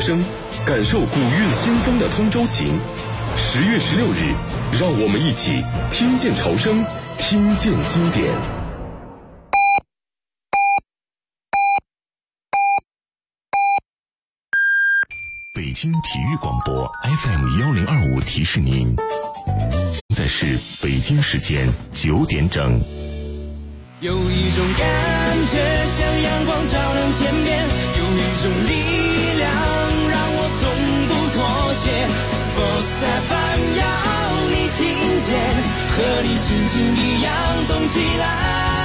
声，感受古韵新风的通州情。10月16日，让我们一起听见潮声，听见经典。北京体育广播 FM1025 提示您，现在是北京时间9点整。 有一种感觉像阳光照亮天边，有一种力量让我从不妥协。Sports FM 要你听见，和你心情一样动起来。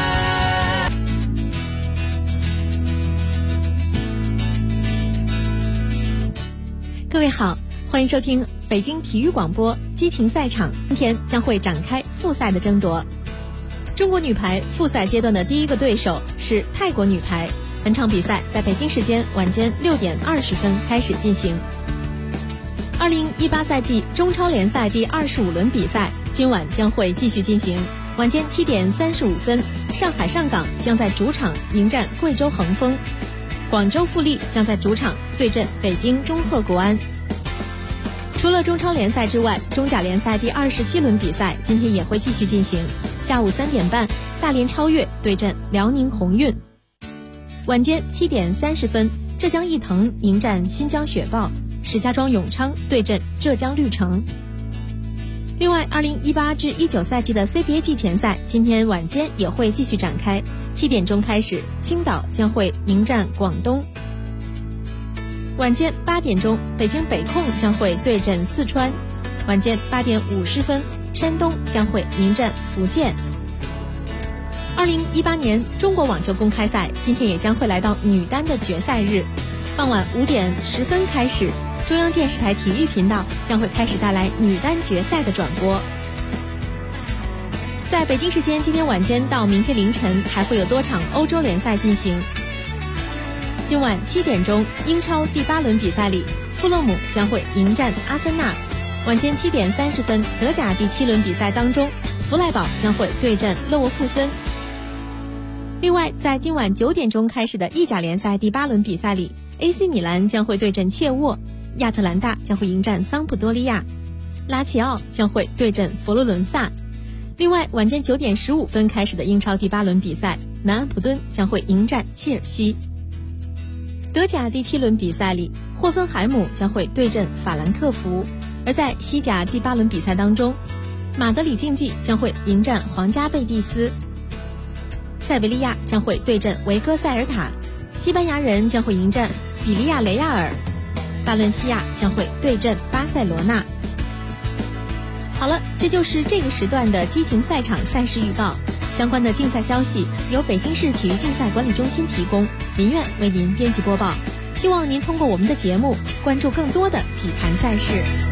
各位好，欢迎收听北京体育广播激情赛场。今天将会展开复赛的争夺。中国女排复赛阶段的第一个对手是泰国女排，本场比赛在北京时间晚间6点20分开始进行。2018赛季中超联赛第25轮比赛今晚将会继续进行。晚间7点35分，上海上港将在主场迎战贵州恒丰，广州富力将在主场对阵北京中赫国安。除了中超联赛之外，中甲联赛第27轮比赛今天也会继续进行。下午3点半，大连超越对阵辽宁宏运。晚间7点30分，浙江毅腾迎战新疆雪豹，石家庄永昌对阵浙江绿城。另外，2018至19赛季的 CBA 季前赛今天晚间也会继续展开，7点钟开始，青岛将会迎战广东。晚间8点钟，北京北控将会对阵四川。晚间8点50分，山东将会迎战福建。2018年中国网球公开赛今天也将会来到女单的决赛日，傍晚5点10分开始，中央电视台体育频道将会开始带来女单决赛的转播。在北京时间今天晚间到明天凌晨，还会有多场欧洲联赛进行。今晚7点钟，英超第8轮比赛里，富勒姆将会迎战阿森纳。晚间7点30分，德甲第7轮比赛当中，弗赖堡将会对阵勒沃库森。另外，在今晚9点钟开始的意甲联赛第8轮比赛里， AC 米兰将会对阵切沃，亚特兰大将会迎战桑普多利亚，拉齐奥将会对阵佛罗伦萨。另外，晚间9点15分开始的英超第8轮比赛，南安普敦将会迎战切尔西。德甲第7轮比赛里，霍芬海姆将会对阵法兰克福。而在西甲第8轮比赛当中，马德里竞技将会迎战皇家贝蒂斯，塞维利亚将会对阵维戈塞尔塔，西班牙人将会迎战比利亚雷亚尔，巴伦西亚将会对阵巴塞罗那。好了，这就是这个时段的激情赛场赛事预告。相关的竞赛消息由北京市体育竞赛管理中心提供，林苑为您编辑播报。希望您通过我们的节目关注更多的体坛赛事。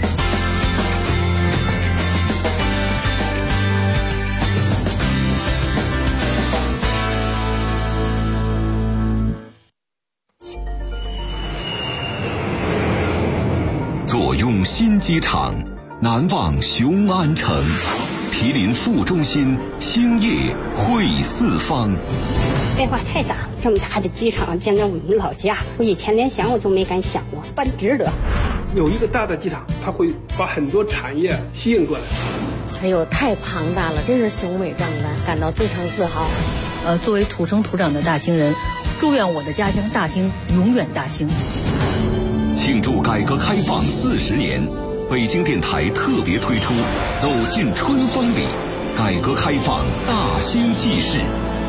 坐拥新机场，难忘雄安城。毗邻副中心，兴业汇四方。 变化太大，这么大的机场建在我们老家，我以前连想我都没敢想过，办值得。 有一个大的机场，它会把很多产业吸引过来。 还有太庞大了，真是雄伟壮观，感到非常自豪。 作为土生土长的大兴人，祝愿我的家乡大兴永远大兴。 庆祝改革开放40年，北京电台特别推出《走进春风里》，改革开放大兴纪事。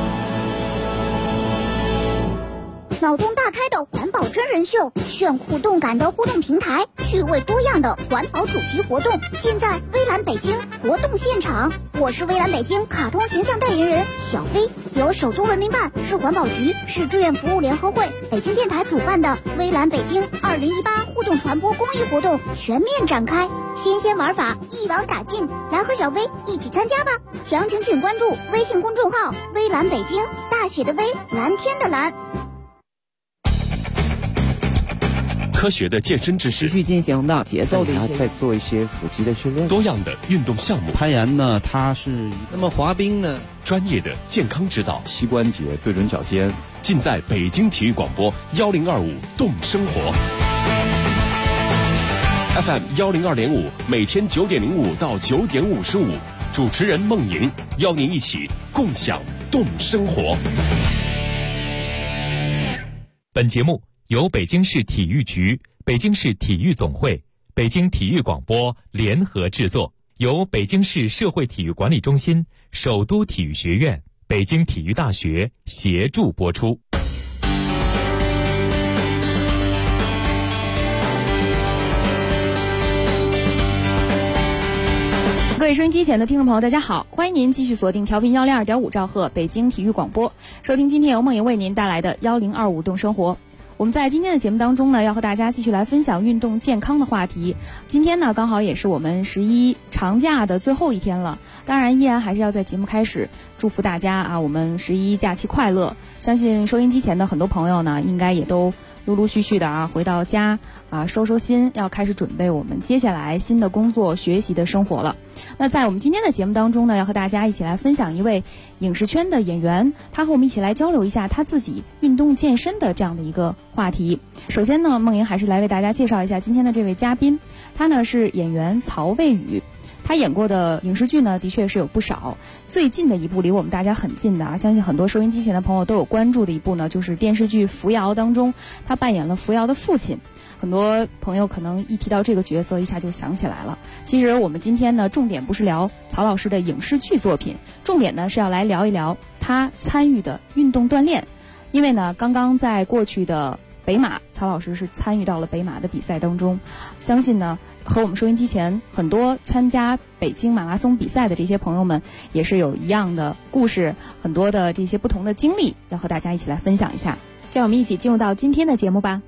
脑洞大开的环保真人秀，炫酷动感的互动平台，趣味多样的环保主题活动，尽在微蓝北京活动现场。我是微蓝北京卡通形象代言人小飞，由首都文明办、市环保局、市志愿服务联合会、北京电台主办的微蓝北京2018互动传播公益活动全面展开，新鲜玩法一网打尽，来和小飞一起参加吧！详情请关注微信公众号微蓝北京，大写的微，蓝天的蓝。 科学的健身知识， 持续进行的节奏的一些，再做一些腹肌的训练， 多样的运动项目。 攀岩呢，它是那么滑冰呢， 专业的健康指导， 膝关节对准脚尖， 尽在北京体育广播1025动生活。 FM 102.5，每天9点05到9点55，主持人孟莹邀您一起共享动生活。 本节目由北京市体育局、北京市体育总会、北京体育广播联合制作，由北京市社会体育管理中心、首都体育学院、北京体育大学协助播出。 各位收音机前的听众朋友，大家好，欢迎您继续锁定调频102.5兆赫北京体育广播，收听今天由梦莹为您带来的1025动生活。我们在今天的节目当中呢，要和大家继续来分享运动健康的话题。今天呢，刚好也是我们11长假的最后一天了，当然依然还是要在节目开始祝福大家啊，我们11假期快乐。相信收音机前的很多朋友呢，应该也都陆陆续续的啊回到家啊，收收心，要开始准备我们接下来新的工作、学习的生活了。那在我们今天的节目当中呢，要和大家一起来分享一位影视圈的演员，他和我们一起来交流一下他自己运动健身的这样的一个话题。首先呢，梦莹还是来为大家介绍一下今天的这位嘉宾，他呢是演员曹魏宇。他演过的影视剧呢，的确是有不少。最近的一部离我们大家很近的啊，相信很多收音机前的朋友都有关注的一部呢，就是电视剧《扶摇》当中，他扮演了扶摇的父亲。很多朋友可能一提到这个角色，一下就想起来了。其实我们今天呢，重点不是聊曹老师的影视剧作品，重点呢是要来聊一聊他参与的运动锻炼。因为呢，刚刚在过去的北马，曹老师是参与到了北马的比赛当中，相信呢和我们收音机前很多参加北京马拉松比赛的这些朋友们也是有一样的故事，很多的这些不同的经历要和大家一起来分享一下。让我们一起进入到今天的节目吧。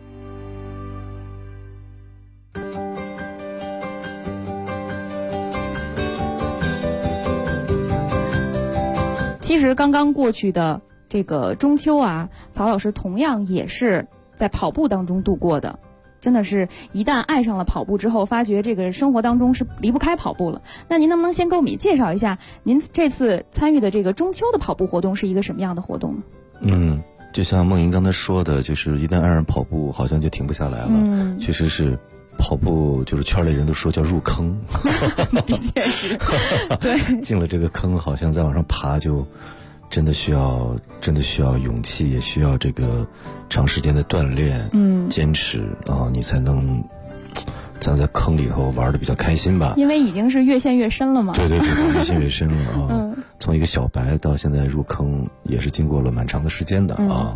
其实刚刚过去的这个中秋啊，曹老师同样也是在跑步当中度过的。真的是一旦爱上了跑步之后，发觉这个生活当中是离不开跑步了。那您能不能先给我们介绍一下，您这次参与的这个中秋的跑步活动是一个什么样的活动呢？ 就像梦莹刚才说的，就是一旦爱上跑步，好像就停不下来了。确实是。跑步就是圈里人都说叫入坑， 的确是，对， 进了这个坑，好像再往上爬就真的需要勇气，也需要这个长时间的锻炼，坚持啊，你才能在坑里头玩的比较开心吧。 因为已经是越陷越深了嘛。 对，越陷越深了啊。从一个小白到现在入坑，也是经过了蛮长的时间的啊。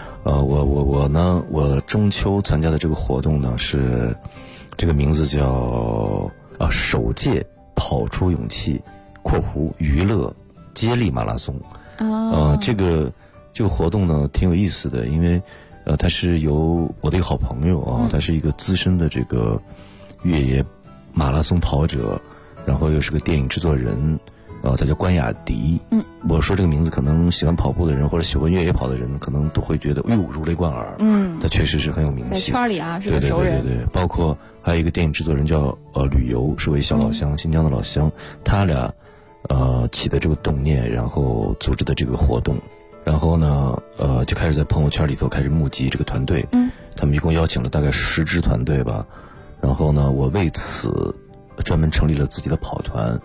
我中秋参加的这个活动呢是。这个名字叫首届跑出勇气（娱乐接力马拉松）。这个活动呢挺有意思的，因为他是由我的一个好朋友啊，他是一个资深的这个越野马拉松跑者，然后又是个电影制作人。他叫关雅迪。我说这个名字，可能喜欢跑步的人或者喜欢越野跑的人，可能都会觉得如雷贯耳。他确实是很有名气， 在圈里啊是个熟人。 对，包括还有一个电影制作人叫旅游，是位小老乡，新疆的老乡。他俩起的这个动念，然后组织的这个活动，然后呢就开始在朋友圈里头开始募集这个团队。他们一共邀请了大概10支团队吧，然后呢我为此专门成立了自己的跑团，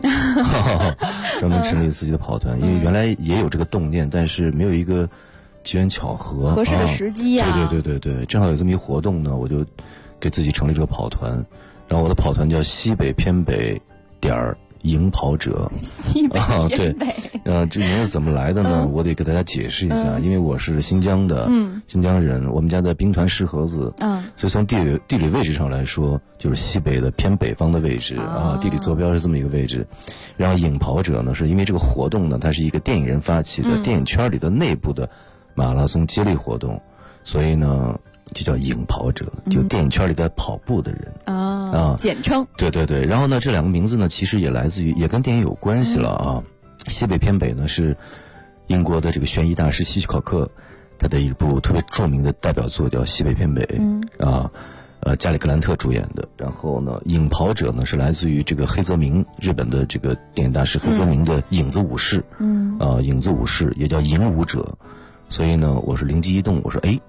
因为原来也有这个动念，但是没有一个机缘巧合合适的时机啊。 对，正好有这么一活动呢，我就给自己成立这个跑团，然后我的跑团叫西北偏北营跑者。 西北偏北这名字怎么来的呢？我得给大家解释一下，因为我是新疆的，新疆人，我们家在兵团石河子，所以从地理位置上来说，就是西北的偏北方的位置地理坐标是这么一个位置。然后影跑者呢，是因为这个活动呢，它是一个电影人发起的，电影圈里的内部的马拉松接力活动，所以呢就叫影跑者，就电影圈里在跑步的人简称。 对，然后呢这两个名字呢其实也来自于，也跟电影有关系了啊。西北偏北呢是英国的这个悬疑大师希区考克他的一部特别著名的代表作叫《西北偏北》加里格兰特主演的。然后呢影跑者呢是来自于这个黑泽明，日本的这个电影大师黑泽明的影子武士，影子武士也叫影武者。所以呢我是灵机一动，我说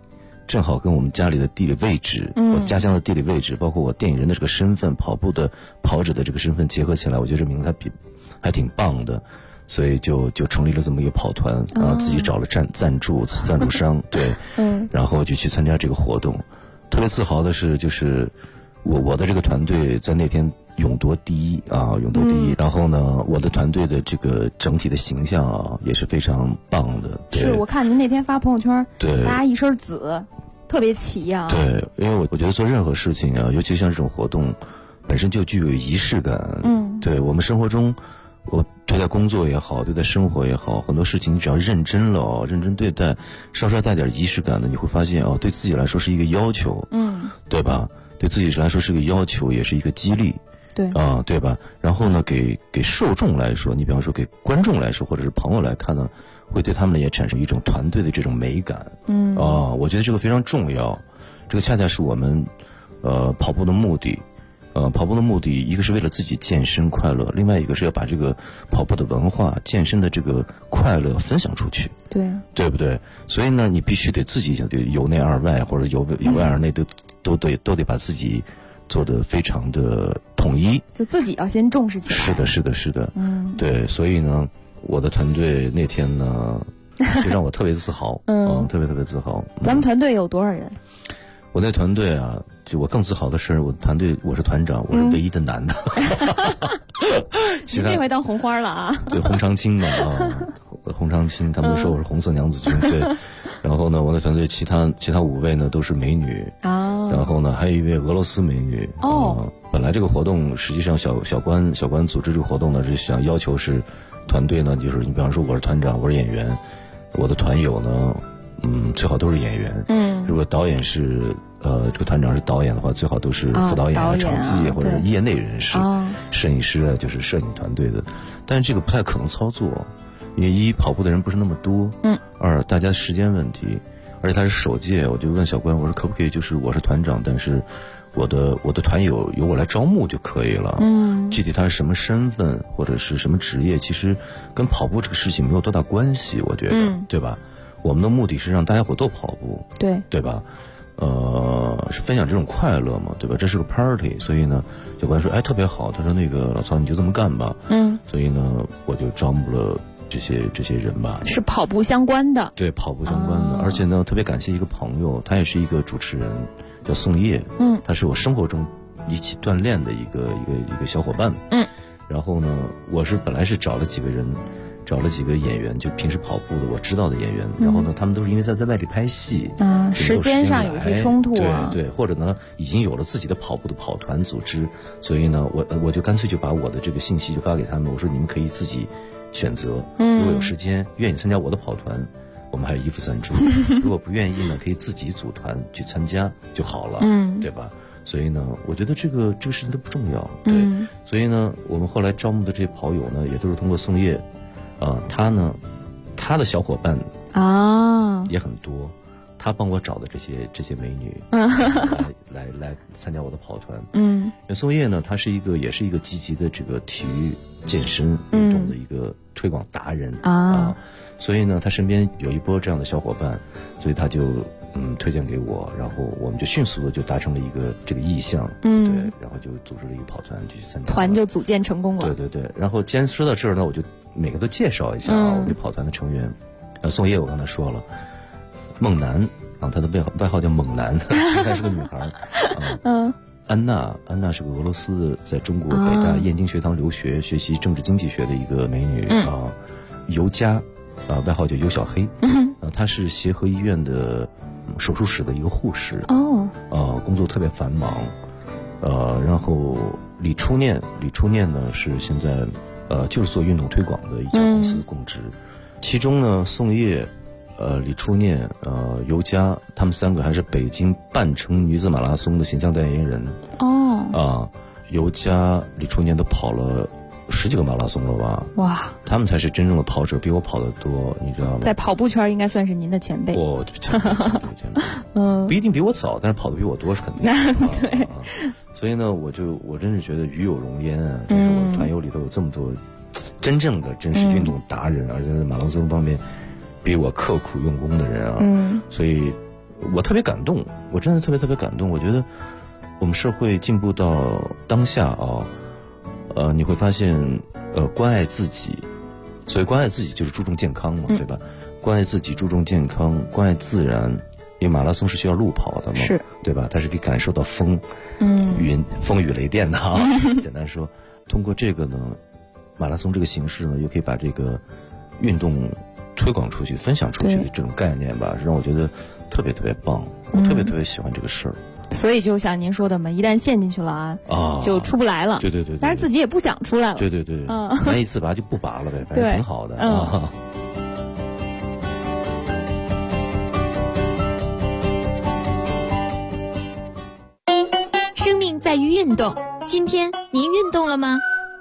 正好跟我们家里的地理位置，我家乡的地理位置，包括我电影人的这个身份，跑者的这个身份结合起来，我觉得这名字还挺棒的，所以就成立了这么一个跑团，然后自己找了赞助商，对，然后就去参加这个活动。特别自豪的是，就是我的这个团队在那天勇夺第一。然后呢，我的团队的这个整体的形象啊，也是非常棒的。 是我看您那天发朋友圈， 对， 大家一身紫，特别齐呀。 对，因为我觉得做任何事情啊，尤其像这种活动，本身就具有仪式感。对我们生活中，我对待工作也好，对待生活也好，很多事情你只要认真了，认真对待，稍稍带点仪式感的，你会发现对自己来说是一个要求，对吧？对自己来说是个要求，也是一个激励， 对对吧？然后呢，给受众来说，你比方说给观众来说，或者是朋友来看呢，会对他们也产生一种团队的这种美感，我觉得这个非常重要，这个恰恰是我们跑步的目的。跑步的目的，一个是为了自己健身快乐，另外一个是要把这个跑步的文化、健身的这个快乐分享出去，对不对？所以呢，你必须得自己由内而外，或者由外而内都得把自己做得非常的统一， 就自己要先重视起来。 是的，对，所以呢，我的团队那天呢，就让我特别自豪，特别自豪。 咱们团队有多少人？ 我那团队啊，就我更自豪的是，我团队我是团长，我是唯一的男的。 您这回当红花了啊？ 对，红长青嘛红长青，他们都说我是红色娘子军。对，然后呢，我的团队其他5位呢都是美女然后呢，还有一位俄罗斯美女本来这个活动实际上小关组织这个活动呢，是想要求是团队呢，就是你比方说我是团长，我是演员，我的团友呢。最好都是演员。如果导演是这个团长是导演的话，最好都是副导演、场记或者业内人士，摄影师就是摄影团队的。但是这个不太可能操作，因为一跑步的人不是那么多，二大家时间问题，而且他是首届，我就问小关，我说可不可以就是我是团长，但是我的团友由我来招募就可以了。具体他是什么身份或者是什么职业，其实跟跑步这个事情没有多大关系，我觉得，对吧？我们的目的是让大家伙都跑步，对吧？是分享这种快乐嘛，对吧？这是个 party， 所以呢，教官说，特别好，他说那个老曹你就这么干吧，所以呢，我就招募了这些人吧， 是跑步相关的， 对，跑步相关的，而且呢，特别感谢一个朋友，他也是一个主持人，叫宋烨，他是我生活中一起锻炼的一个小伙伴，然后呢，我是本来是找了几个演员，就平时跑步的我知道的演员，然后呢，他们都是因为在外地拍戏， 时间上有些冲突对，或者呢，已经有了自己的跑步的跑团组织，所以呢，我就干脆就把我的这个信息就发给他们，我说你们可以自己选择，如果有时间愿意参加我的跑团，我们还有衣服赞助；如果不愿意呢，可以自己组团去参加就好了，对吧？所以呢，我觉得这个事情都不重要，对，所以呢，我们后来招募的这些跑友呢，也都是通过宋烨。他呢，他的小伙伴也很多，他帮我找的这些美女来参加我的跑团。宋烨呢，他也是一个积极的这个体育健身运动的一个推广达人所以呢，他身边有一波这样的小伙伴，所以他就推荐给我，然后我们就迅速的就达成了一个这个意向，对，然后就组织了一个跑团去参加， 团就组建成功了。 对，然后既然说到这儿呢，我就每个都介绍一下我这跑团的成员。宋烨我刚才说了，孟楠他的外号叫猛男，其实她是个女孩安娜是个俄罗斯在中国北大燕京学堂留学，学习政治经济学的一个美女尤佳外号叫尤小黑，她是协和医院的手术室的一个护士工作特别繁忙，然后李初念呢是现在就是做运动推广的一家公司供职，其中呢宋烨李初念尤佳他们3个还是北京半程女子马拉松的形象代言人尤佳李初念都跑了10几个马拉松了吧？ 哇！ 他们才是真正的跑者，比我跑得多，你知道吗？ 在跑步圈应该算是您的前辈。 前辈不一定比我早，但是跑得比我多是肯定的。 对。 所以呢，我真是觉得与有荣焉啊！就是我的团友里头有这么多真正的真实运动达人，而且在马拉松方面比我刻苦用功的人所以我特别感动，我真的特别感动。我觉得我们社会进步到当下啊，你会发现，关爱自己，所以关爱自己就是注重健康嘛，对吧？关爱自己，注重健康，关爱自然。因为马拉松是需要路跑的嘛， 是， 对吧？它是可以感受到风雨雷电的啊。简单说，通过这个呢，马拉松这个形式呢，又可以把这个运动推广出去、分享出去的这种概念吧，让我觉得特别棒。我特别喜欢这个事儿。 所以就像您说的嘛，一旦陷进去了啊，就出不来了。 对， 但是自己也不想出来了。 对，难以自拔就不拔了呗，反正挺好的啊。 生命在于运动，今天您运动了吗？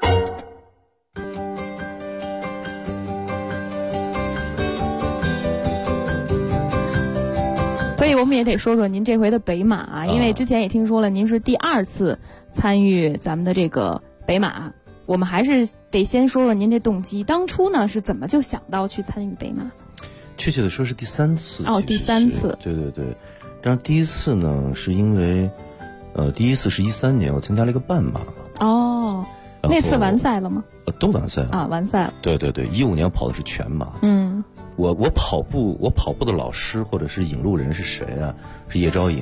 所以我们也得说说您这回的北马啊，因为之前也听说了您是第2次参与咱们的这个北马，我们还是得先说说您这动机，当初呢是怎么就想到去参与北马？ 确切的说是第3次。 第3次。 对，但是第1次呢是因为第1次是13年，我参加了一个半马。 那次完赛了吗？ 都完赛了啊，完赛了。 对15年跑的是全马。我跑步的老师或者是引路人是谁啊？是叶钊颖。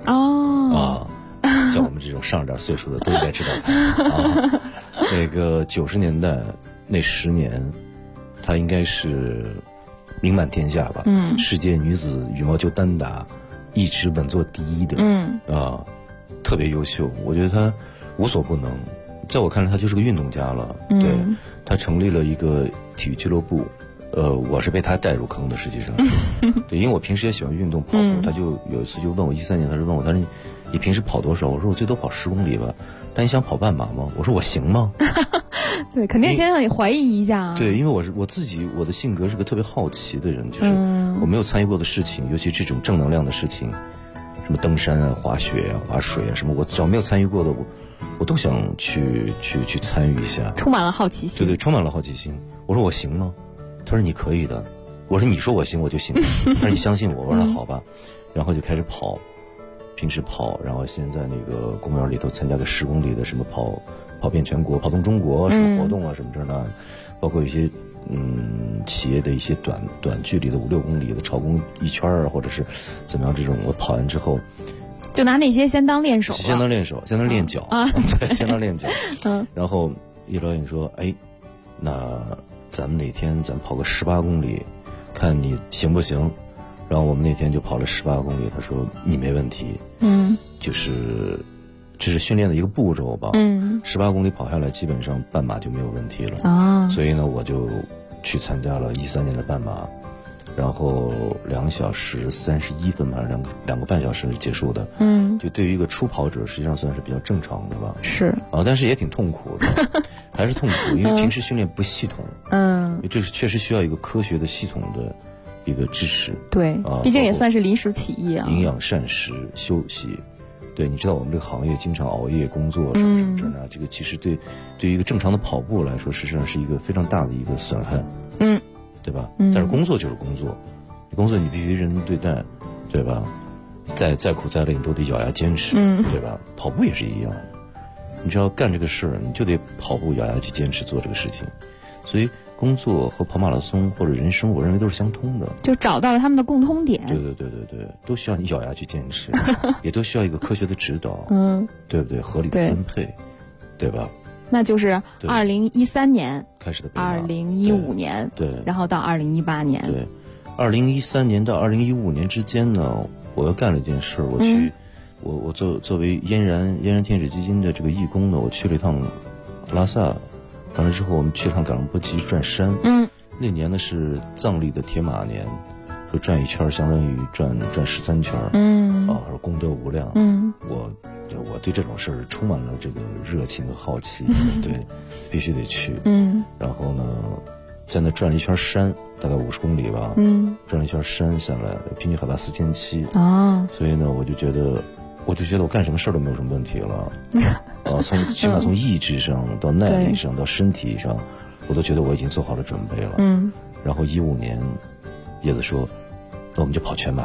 像我们这种上了点岁数的都应该知道他。那个90年代那10年，他应该是名满天下吧？世界女子羽毛球单打一直稳坐第1的。特别优秀，我觉得他无所不能，在我看来他就是个运动家了。对，他成立了一个体育俱乐部，我是被他带入坑的，实际上。对，因为我平时也喜欢运动跑步，他就有一次就问我13年，他说你平时跑多少？我说我最多跑10公里吧。但你想跑半马吗？我说我行吗？ 对，肯定先让你怀疑一下啊。 对，因为我的性格是个特别好奇的人，就是我没有参与过的事情，尤其这种正能量的事情。什么登山啊、滑雪啊、滑水啊，什么我只要没有参与过的，我都想去参与一下， 充满了好奇心。 对，充满了好奇心。我说我行吗？他说你可以的。我说你说我行我就行。他说你相信我。我说那好吧。然后就开始跑，平时跑，然后先在那个公园里头参加个10公里的什么跑遍全国、跑动中国什么活动啊什么这那，包括一些。企业的一些短距离的5-6公里的超公1圈啊，或者是怎么样这种，我跑完之后， 就拿那些先当练手， 先当练脚啊，对，先当练脚。然后叶钊颖说：“哎，那咱们哪天咱跑个18公里，看你行不行？”然后我们那天就跑了18公里，他说：“你没问题。”就是这是训练的一个步骤吧。18公里跑下来，基本上半马就没有问题了。所以呢，我就去参加了13年的半马，然后2小时31分吧，两个半小时结束的。就对于一个初跑者，实际上算是比较正常的吧。 是但是也挺痛苦的，还是痛苦，因为平时训练不系统。这是确实需要一个科学的、系统的一个支持。对， 毕竟也算是临时起意啊。 营养、膳食、休息。对，你知道我们这个行业经常熬夜工作什么这那，这个其实对于一个正常的跑步来说，实际上是一个非常大的一个损害，对吧？但是工作就是工作，工作你必须认真对待，对吧？再苦再累，你都得咬牙坚持，对吧？跑步也是一样，你只要干这个事儿，你就得跑步咬牙去坚持做这个事情，所以工作和跑马拉松或者人生，我认为都是相通的， 就找到了他们的共通点。 对，都需要你咬牙去坚持，也都需要一个科学的指导，对不对？合理的分配，对吧？ 那就是2013年开始的北马 ，2015年， 对， 然后到2018年， 对，2013年到2015年之间呢，我又干了一件事，我去，我作为嫣然天使基金的这个义工呢，我去了一趟拉萨。完了之后，我们去趟冈仁波齐转山。那年呢是藏历的铁马年，就转一圈相当于转13圈。功德无量。我对这种事儿充满了这个热情和好奇，对，必须得去。然后呢，在那转了一圈山，大概50公里吧。转了一圈山下来，平均海拔4700。所以呢，我就觉得我干什么事儿都没有什么问题了。起码从意志上到耐力上到身体上，我都觉得我已经做好了准备了。然后15年，叶子说：“那我们就跑全马吧。”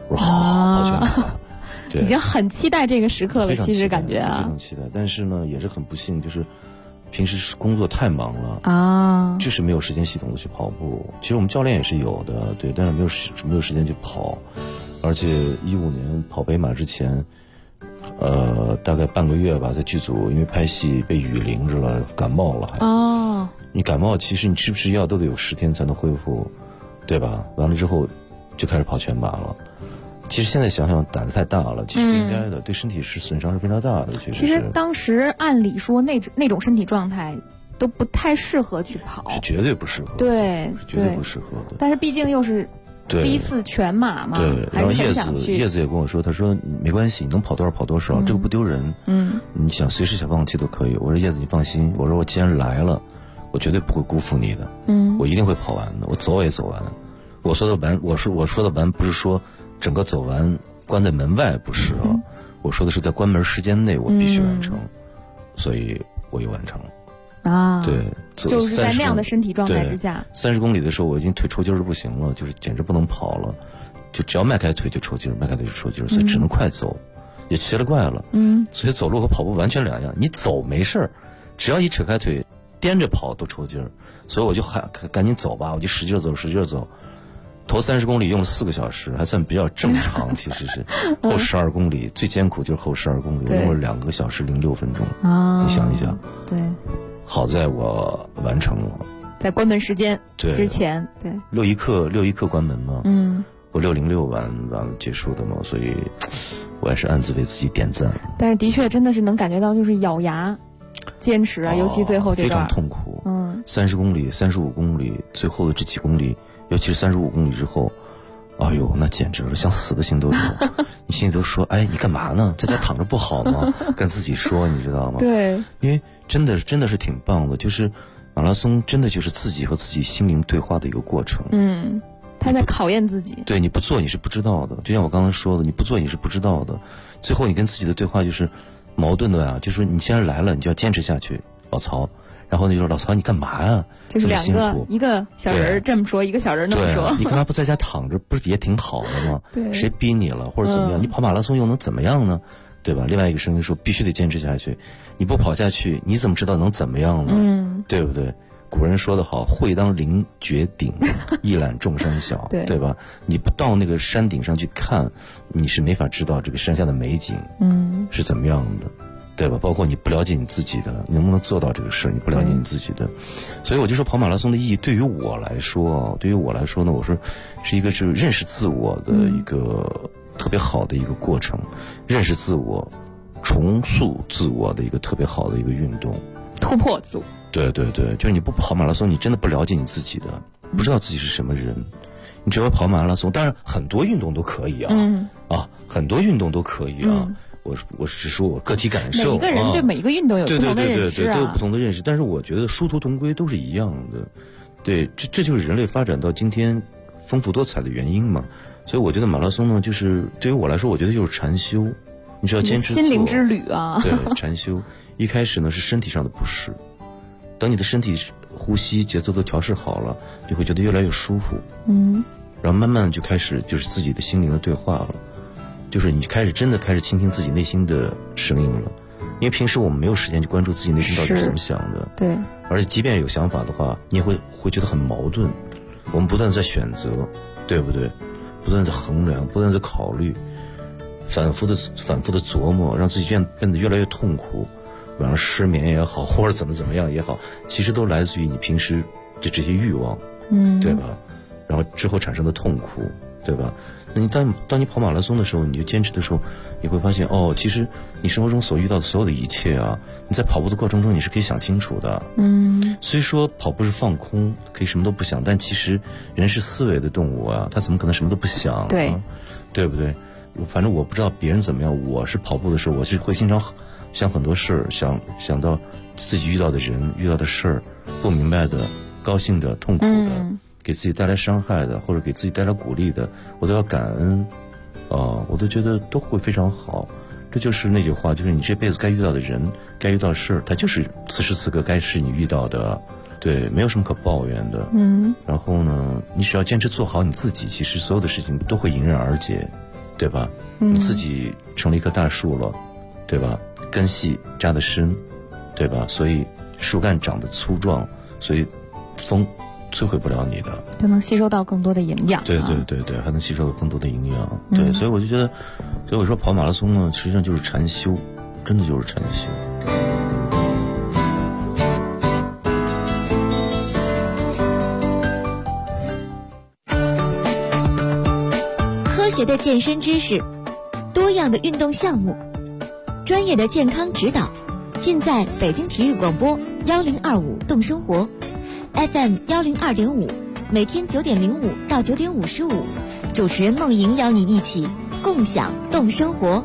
我说好，跑全马了。对， 已经很期待这个时刻了，其实感觉啊， 非常期待。但是呢，也是很不幸，就是平时工作太忙了啊， 就是没有时间系统的去跑步。其实我们教练也是有的，对，但是没有时间去跑。而且15年跑北马之前，大概半个月吧，在剧组因为拍戏被雨淋着了，感冒了还。 哦。 你感冒，其实你吃不吃药都得有10天才能恢复，对吧？完了之后就开始跑全马了。其实现在想想胆子太大了，其实应该的，对身体是损伤是非常大的。 其实当时按理说那种身体状态都不太适合去跑， 是绝对不适合， 对， 绝对不适合的。 但是毕竟又是第一次全马嘛， 对，然后叶子也跟我说，他说没关系，你能跑多少跑多少，这个不丢人。你想随时想放弃都可以。我说叶子你放心，我说我既然来了，我绝对不会辜负你的，我一定会跑完的，我走也走完。我说的完，我说的完不是说整个走完关在门外，不是啊，我说的是在关门时间内我必须完成，所以我又完成了。 啊， 对， 就是在那样的身体状态之下 ，30公里的时候我已经腿抽筋儿的不行了，就是简直不能跑了，就只要迈开腿就抽筋儿，迈开腿就抽筋儿，所以只能快走，也奇了怪了。所以走路和跑步完全两样，你走没事儿，只要一扯开腿颠着跑都抽筋儿，所以我就赶紧走吧，我就使劲走，使劲走。头30公里用了4个小时，还算比较正常。其实是后12公里最艰苦，就是后12公里，我用了2个小时06分钟。你想一想， 对， 好在我完成了， 在关门时间之前，对 ，6:01关门嘛，我6:06完结束的嘛，所以我还是暗自为自己点赞。 但是的确真的是能感觉到，就是咬牙坚持啊，尤其最后这段非常痛苦。30公里、35公里，最后的这几公里。尤其是35公里之后，哎呦，那简直了，想死的心都有。你心里都说，哎，你干嘛呢？在家躺着不好吗？跟自己说，你知道吗？ 对， 因为真的是挺棒的，就是马拉松真的就是自己和自己心灵对话的一个过程。 他在考验自己。 对，你不做你是不知道的，就像我刚刚说的，你不做你是不知道的。最后你跟自己的对话就是矛盾的呀，就是说你既然来了，你就要坚持下去，老曹。然后那就是老曹，你干嘛呀？ 就是两个，一个小人这么说，一个小人那么说。 你干嘛不在家躺着？不是也挺好的吗？ 对， 谁逼你了，或者怎么样？你跑马拉松又能怎么样呢？对吧？另外一个声音说，必须得坚持下去。你不跑下去，你怎么知道能怎么样呢？对不对？古人说得好，会当凌绝顶，一览众山小，对吧？你不到那个山顶上去看，你是没法知道这个山下的美景，是怎么样的。对吧？包括你不了解你自己的，你能不能做到这个事儿？你不了解你自己的，所以我就说跑马拉松的意义对于我来说呢，我说是一个就是认识自我的一个特别好的一个过程，认识自我、重塑自我的一个特别好的一个运动， 突破自我。 对，就是你不跑马拉松，你真的不了解你自己的，不知道自己是什么人。你只要跑马拉松，当然很多运动都可以啊，很多运动都可以啊。我只说我个体感受， 每个人对每一个运动有不同的认识， 都有不同的认识。但是我觉得殊途同归，都是一样的。对，这就是人类发展到今天丰富多彩的原因嘛。所以我觉得马拉松呢，就是对于我来说，我觉得就是禅修。你只要坚持做心灵之旅啊。 对，禅修一开始呢是身体上的不适，等你的身体呼吸节奏都调试好了，就会觉得越来越舒服。然后慢慢就开始就是自己的心灵的对话了。就是你真的开始倾听自己内心的声音了，因为平时我们没有时间去关注自己内心到底是怎么想的， 对， 而且即便有想法的话，你也会觉得很矛盾。我们不断在选择，对不对？不断在衡量，不断在考虑，反复的琢磨，让自己变得越来越痛苦，晚上失眠也好，或者怎么样也好，其实都来自于你平时的这些欲望，对吧？然后之后产生的痛苦，对吧？那你当你跑马拉松的时候，你就坚持的时候，你会发现其实你生活中所遇到的所有的一切啊，你在跑步的过程中你是可以想清楚的。虽说跑步是放空，可以什么都不想，但其实人是思维的动物啊，他怎么可能什么都不想啊？对不对？反正我不知道别人怎么样，我是跑步的时候，我是会经常想很多事儿，想到自己遇到的人、遇到的事儿，不明白的、高兴的、痛苦的。给自己带来伤害的，或者给自己带来鼓励的，我都要感恩，我都觉得都会非常好。这就是那句话，就是你这辈子该遇到的人，该遇到的事儿，它就是此时此刻该是你遇到的，对，没有什么可抱怨的。然后呢，你只要坚持做好你自己，其实所有的事情都会迎刃而解。 对吧？你自己成了一棵大树了，对吧？根系扎得深，对吧？所以树干长得粗壮，所以风摧毁不了你的， 就能吸收到更多的营养。 对，还能吸收到更多的营养。对，所以我就觉得，所以我说跑马拉松呢，实际上就是禅修，真的就是禅修。 科学的健身知识，多样的运动项目，专业的健康指导，尽在北京体育广播1025动生活 FM 102.5，每天9点05到9点55，主持人梦莹邀你一起共享动生活。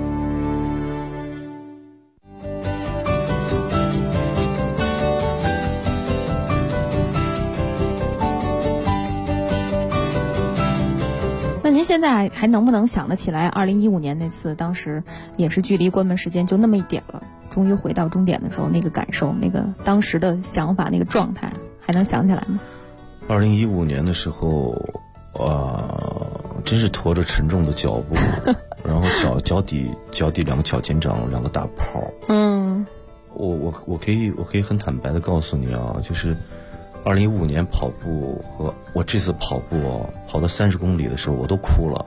那您现在还能不能想得起来2015年那次，当时也是距离关门时间就那么一点了，终于回到终点的时候，那个感受，那个当时的想法，那个状态，还能想起来吗 ？2015年的时候，真是驮着沉重的脚步，然后脚底两个脚尖长两个大泡。我可以很坦白的告诉你啊，就是2015年跑步和我这次跑步跑到30公里的时候，我都哭了。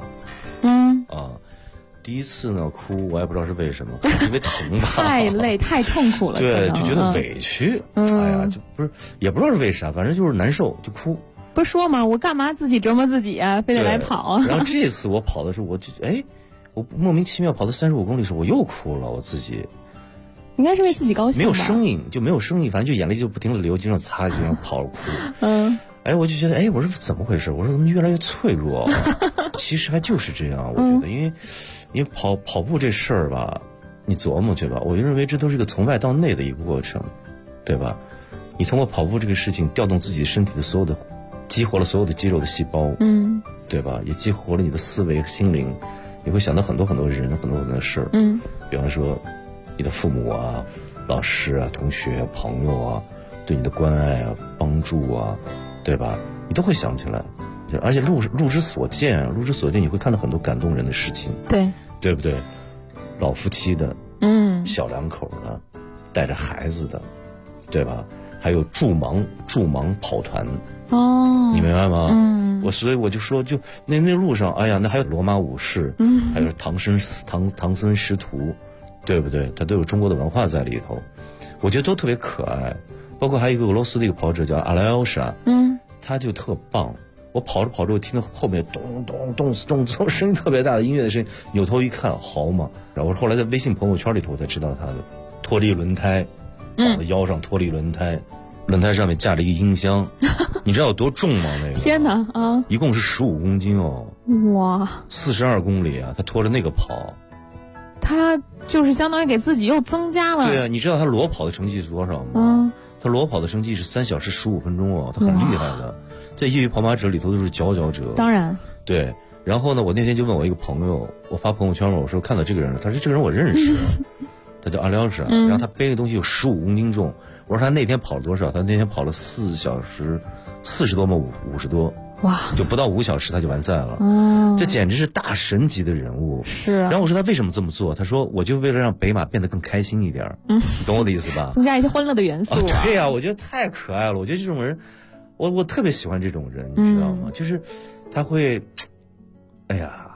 第一次呢哭，我也不知道是为什么，因为疼吧， 太累太痛苦了， 对，就觉得委屈。哎呀，就不是也不知道是为啥，反正就是难受，就哭。 不是说嘛，我干嘛自己折磨自己啊，非得来跑啊？ 然后这次我跑的时候，我莫名其妙跑到35公里的时候，我又哭了，我自己。 应该是为自己高兴吧。 没有声音，反正就眼泪就不停的流，经常擦，就这样跑了哭。我就觉得，我说怎么回事？我说怎么越来越脆弱？其实还就是这样，我觉得，因为跑步这事儿吧，你琢磨去吧，我就认为这都是一个从外到内的一个过程，对吧？你通过跑步这个事情，调动自己身体的所有的，激活了所有的肌肉的细胞，对吧？也激活了你的思维和心灵，你会想到很多很多人，很多很多的事儿，比方说你的父母啊、老师啊、同学、朋友啊，对你的关爱啊、帮助啊，对吧？你都会想起来，而且路之所见，你会看到很多感动人的事情，对不对？老夫妻的，小两口的，带着孩子的，对吧？还有助盲跑团，你明白吗？所以我就说，就那路上，哎呀，那还有罗马武士，还有唐僧师徒，对不对？他都有中国的文化在里头，我觉得都特别可爱。包括还有一个俄罗斯的一个跑者叫阿莱奥莎，他就特棒。我跑着跑着，我听到后面咚咚咚咚声音特别大的音乐的声音，扭头一看，好嘛！然后后来在微信朋友圈里头我才知道他的脱离轮胎，绑在腰上脱离轮胎，轮胎上面架了一个音箱，你知道有多重吗？那个天哪啊！ 一共是15公斤哦， 哇 ！42公里啊，他拖着那个跑。 他就是相当于给自己又增加了。 对啊，你知道他裸跑的成绩是多少吗？他裸跑的成绩是3小时15分钟哦，他很厉害的，在业余跑马者里头都是佼佼者。 当然， 对。然后呢，我那天就问我一个朋友，我发朋友圈了，我说看到这个人了，他说这个人我认识，他叫阿廖什，然后他背的东西有15公斤重，我说他那天跑了多少？他那天跑了4小时40多吗？50多。 哇！ 就不到5小时他就完赛了，这简直是大神级的人物。 是啊。 然后我说他为什么这么做？他说我就为了让北马变得更开心一点，你懂我的意思吧？ 增加一些欢乐的元素。 对呀，我觉得太可爱了。我觉得这种人，我特别喜欢这种人，你知道吗？就是他会，哎呀，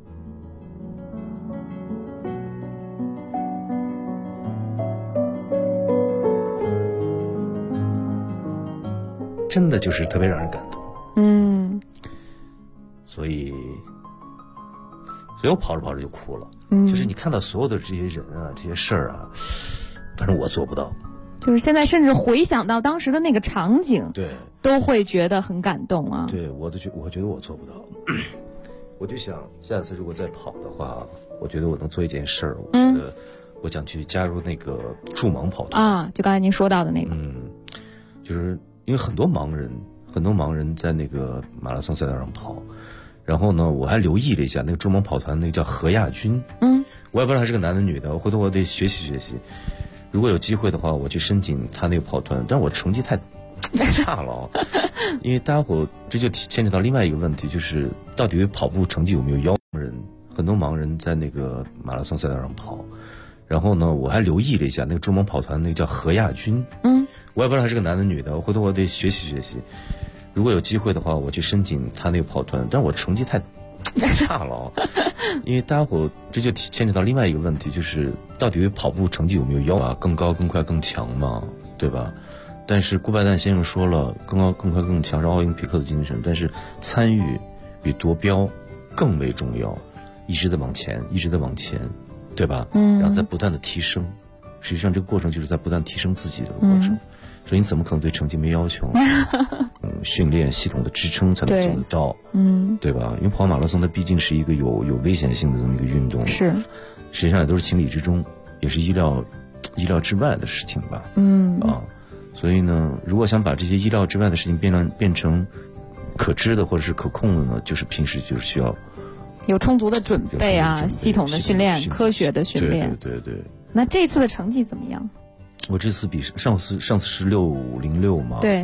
真的就是特别让人感动。所以我跑着跑着就哭了。就是你看到所有的这些人啊，这些事儿啊，反正我做不到。 就是现在甚至回想到当时的那个场景， 对， 都会觉得很感动啊。 对，我觉得我做不到。我就想下次如果再跑的话，我觉得我能做一件事儿。我觉得我想去加入那个助盲跑团啊，就刚才您说到的那个。 就是因为很多盲人在那个马拉松赛道上跑。然后呢，我还留意了一下那个助盲跑团，那个叫何亚军。我也不知道他是个男的女的，回头我得学习学习。如果有机会的话，我去申请他那个跑团，但是我成绩太差了因为大家伙这就牵扯到另外一个问题，就是到底对跑步成绩有没有要求？人很多盲人在那个马拉松赛道上跑，然后呢，我还留意了一下那个中盲跑团，那个叫何亚军，我也不知道他是个男的女的，回头我得学习学习。如果有机会的话，我去申请他那个跑团，但我成绩太差了，因为大家伙这就牵扯到另外一个问题，就是到底对跑步成绩有没有要啊？更高、更快、更强嘛，对吧？但是顾拜旦先生说了，更高、更快、更强是奥林匹克的精神，但是参与比夺标更为重要，一直在往前，一直在往前，对吧？然后在不断的提升，实际上这个过程就是在不断提升自己的过程。所以你怎么可能对成绩没要求？训练系统的支撑才能做得到，对吧？因为跑马拉松它毕竟是一个有危险性的这么一个运动， 是， 实际上也都是情理之中，也是意料之外的事情吧。所以呢，如果想把这些意料之外的事情变成可知的或者是可控的呢，就是平时就是需要有充足的准备啊，系统的训练，科学的训练。 对。 那这次的成绩怎么样？ 我这次比上次是6:06嘛， 对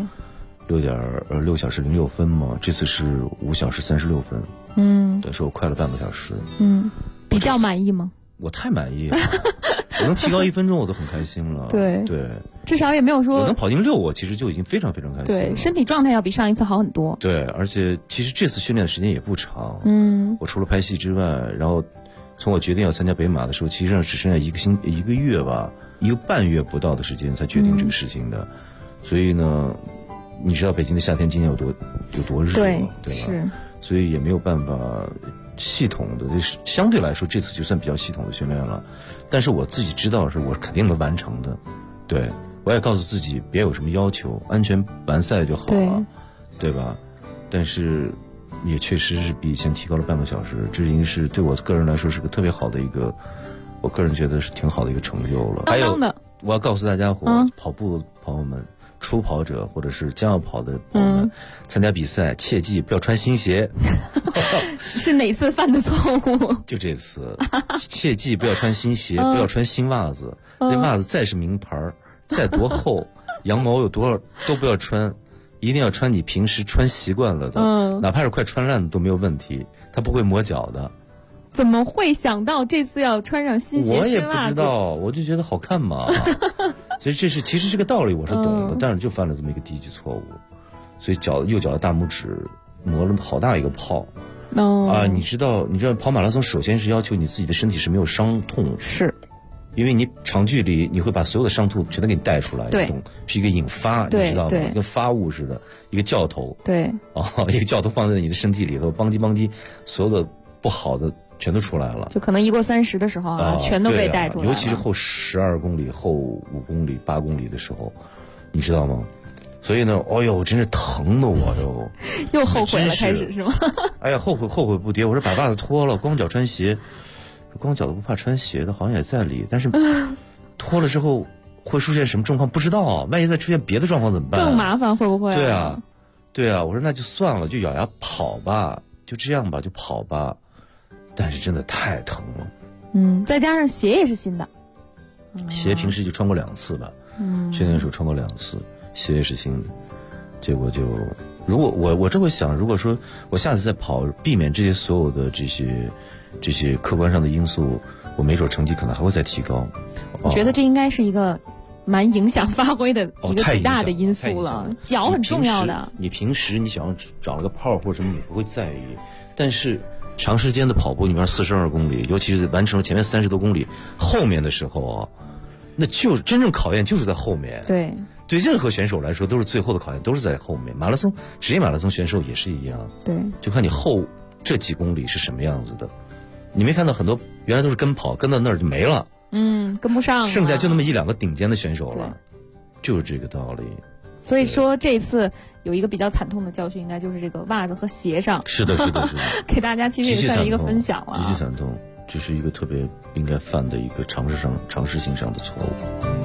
，6小时06分嘛，这次是5小时36分，对，说我快了半个小时， 比较满意吗？ 我太满意了，我能提高1分钟我都很开心了，对， 至少也没有说我能跑进6，我其实就已经非常非常开心了， 对，身体状态要比上一次好很多， 对，而且其实这次训练的时间也不长，我除了拍戏之外，然后从我决定要参加北马的时候，其实上只剩下一个月吧，1个半月不到的时间才决定这个事情的，所以呢，你知道北京的夏天今年有多热，对吧？ 是， 所以也没有办法系统的，相对来说这次就算比较系统的训练了，但是我自己知道是我肯定能完成的，对，我也告诉自己别有什么要求，安全完赛就好了，对吧？但是也确实是比以前提高了半个小时，这已经是对我个人来说是个特别好的一个，我个人觉得是挺好的一个成就了。还有，我要告诉大家伙，跑步的朋友们，初跑者或者是将要跑的朋友们，参加比赛切记不要穿新鞋。 是哪次犯的错误？ 就这次，切记不要穿新鞋，不要穿新袜子，那袜子再是名牌，再多厚，羊毛有多少都不要穿。一定要穿你平时穿习惯了的，哪怕是快穿烂的都没有问题，它不会磨脚的。 怎么会想到这次要穿上新鞋新袜子？ 我也不知道，我就觉得好看嘛。其实这个道理我是懂的，但是就犯了这么一个低级错误，所以右脚的大拇指磨了好大一个泡。你知道跑马拉松首先是要求你自己的身体是没有伤痛， 是。 因为你长距离你会把所有的伤痛全都给你带出来， 对， 是一个引发，你知道吗？跟发物似的，一个教头， 对， 一个教头放在你的身体里头，邦叽，所有的不好的全都出来了。 就可能1过30的时候全都被带出来了， 尤其是后12公里、后5公里、8公里的时候，你知道吗？所以呢，真是疼的我又后悔了，开始是吗？ 哎呀，后悔不迭，我说把袜子脱了，光脚穿鞋。光脚的不怕穿鞋的，好像也在理，但是脱了之后会出现什么状况不知道，万一再出现别的状况怎么办？ 更麻烦会不会？ 对啊，我说那就算了，就咬牙跑吧，就这样吧，就跑吧。但是真的太疼了。 再加上鞋也是新的。 鞋平时就穿过2次吧。训练的时候穿过2次，鞋也是新的。结果就，如果我这么想，如果说我下次再跑，避免这些所有的这些客观上的因素，我没准成绩可能还会再提高。 我觉得这应该是一个蛮影响发挥的一个最大的因素了。脚很重要的。 你平时你想长了个泡或者什么，你不会在意。但是长时间的跑步，里面42公里，尤其是完成了前面30多公里，后面的时候那就是真正考验就是在后面。对任何选手来说，都是最后的考验都是在后面。马拉松职业马拉松选手也是一样。 对， 就看你后这几公里是什么样子的。你没看到很多原来都是跟跑，跟到那儿就没了， 跟不上了， 剩下就那么1-2个顶尖的选手了，就是这个道理。 所以说这次有一个比较惨痛的教训，应该就是这个袜子和鞋上。 是的给大家其实也算是一个分享了。 极其惨痛，这是一个特别应该犯的一个常识性上的错误。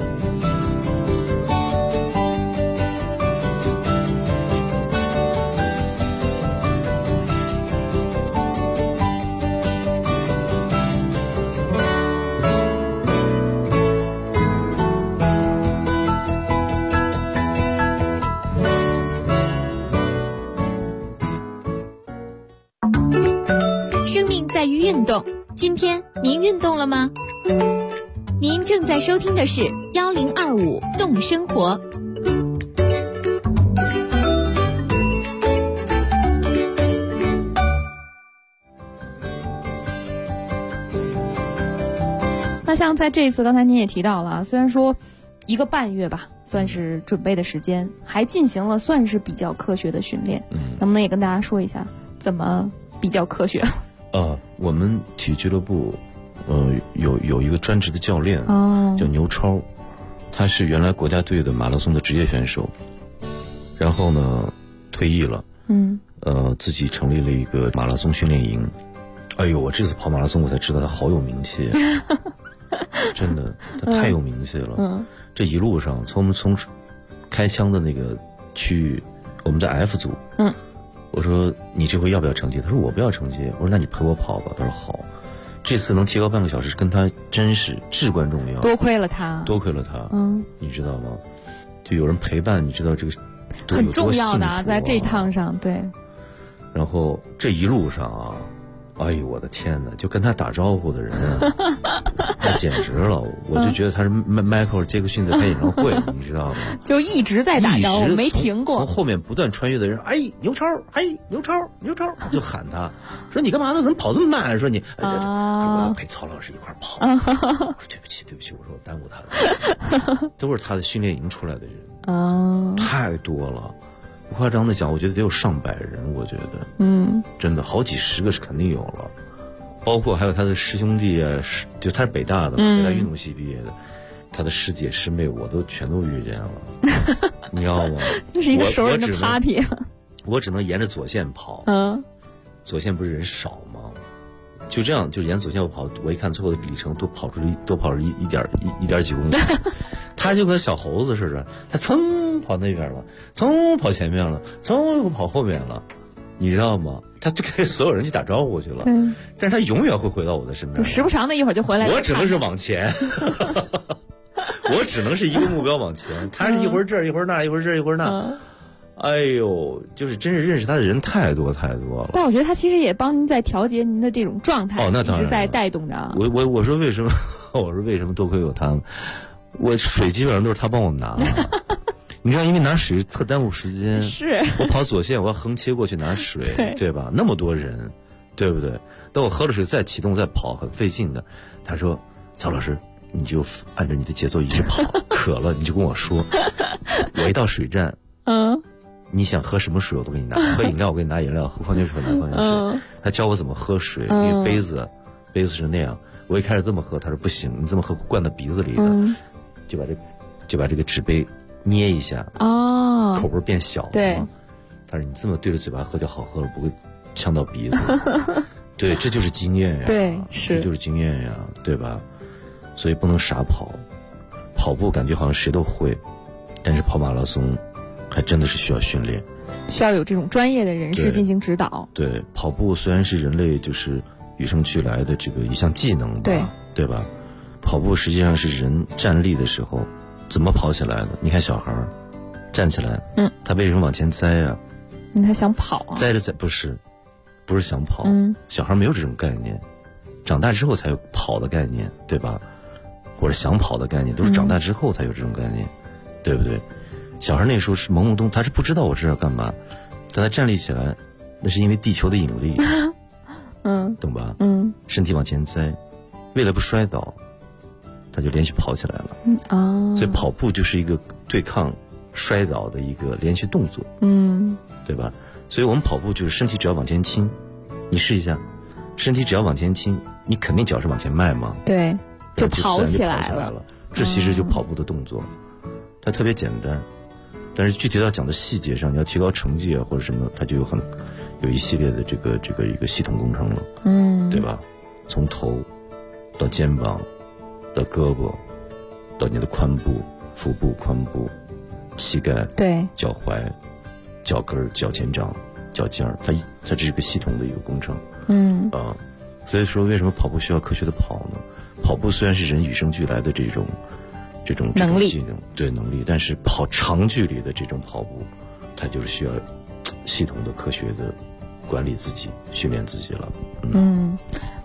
在于运动， 今天您运动了吗？您正在收听的是1025动生活。 那像在这一次，刚才您也提到了，虽然说1个半月吧，算是准备的时间，还进行了算是比较科学的训练，能不能也跟大家说一下怎么比较科学？ 我们体育俱乐部，有一个专职的教练，叫牛超，他是原来国家队的马拉松的职业选手，然后呢退役了，自己成立了一个马拉松训练营。哎呦，我这次跑马拉松我才知道他好有名气。真的，他太有名气了。这一路上，从开枪的那个区域，我们在 F 组。我说你这回要不要成绩？他说我不要成绩。我说那你陪我跑吧。他说好。这次能提高半个小时，跟他真是至关重要。 多亏了他。 你知道吗？就有人陪伴，你知道这个很重要的啊，在这一趟上，对。 然后这一路上啊。哎呦我的天哪！就跟他打招呼的人啊，那简直了！我就觉得他是迈克尔·杰克逊在开演唱会，你知道吗？ 就一直在打招呼，没停过。 从后面不断穿越的人，哎，牛超，哎，牛超，就喊他，说你干嘛呢？怎么跑这么慢？说你我陪曹老师一块跑。我说对不起，我说我耽误他了。都是他的训练营出来的人，太多了。不夸张的讲，我觉得得有上百人，我觉得，真的好几十个是肯定有了，包括还有他的师兄弟啊，就他是北大的，北大运动系毕业的，他的师姐师妹我都全都遇见了，你知道吗？ 这是一个熟人的 party。 我只能沿着左线跑，左线不是人少吗？就这样，就沿左线我跑，我一看最后的里程都跑出1点几公里。他就跟小猴子似的，他噌跑那边了，噌跑前面了，噌又跑后面了，你知道吗？他就跟所有人去打招呼去了，但是他永远会回到我的身边， 就时不常的一会儿就回来。 我只能是往前，我只能是一个目标往前，他是一会儿这儿一会儿那，一会儿这儿一会儿那。哎呦，就是真是认识他的人太多了。 但我觉得他其实也帮您在调节您的这种状态， 那当然一直在带动着。 我说为什么？我说为什么多亏有他？我水基本上都是他帮我拿，你知道，因为拿水特耽误时间。 是我跑左线，我要横切过去拿水，对吧？那么多人，对不对？等我喝了水再启动再跑，很费劲的。他说：“曹老师，你就按照你的节奏一直跑，渴了你就跟我说。我一到水站，你想喝什么水我都给你拿，喝饮料我给你拿饮料，喝矿泉水我拿矿泉水。他教我怎么喝水，因为杯子是那样。我一开始这么喝，他说不行，你这么喝灌到鼻子里的。就把这个纸杯捏一下，口不是变小了吗？他说你这么对着嘴巴喝就好喝了，不会呛到鼻子。对，这就是经验呀。 对，是， 这就是经验呀，对吧？所以不能傻跑。跑步感觉好像谁都会，但是跑马拉松还真的是需要训练， 需要有这种专业的人士进行指导。 对，跑步虽然是人类就是与生俱来的这个一项技能吧，对吧？跑步实际上是人站立的时候怎么跑起来的？你看小孩站起来，他为什么往前栽呀？ 他想跑啊？ 栽着不是想跑，小孩没有这种概念，长大之后才有跑的概念，对吧？或者想跑的概念，都是长大之后才有这种概念，对不对？小孩那时候是懵懵懂，他是不知道我这要干嘛，但他站立起来，那是因为地球的引力，懂吧？身体往前栽，为了不摔倒。他就连续跑起来了，所以跑步就是一个对抗摔倒的一个连续动作，对吧？所以我们跑步就是身体只要往前倾，你试一下，身体只要往前倾，你肯定脚是往前迈嘛， 对，就跑起来了。这其实就跑步的动作，它特别简单，但是具体要讲的细节上，你要提高成绩啊或者什么，它就有一系列的这个一个系统工程了，对吧？从头到肩膀。到胳膊，到你的髋部、腹部、髋部、膝盖、 对、 脚踝、脚跟、脚前掌、脚尖儿，它这是一个系统的一个工程。所以说为什么跑步需要科学的跑呢？跑步虽然是人与生俱来的这种能力， 技能，对能力，但是跑长距离的这种跑步，它就是需要系统的科学的管理自己、训练自己了。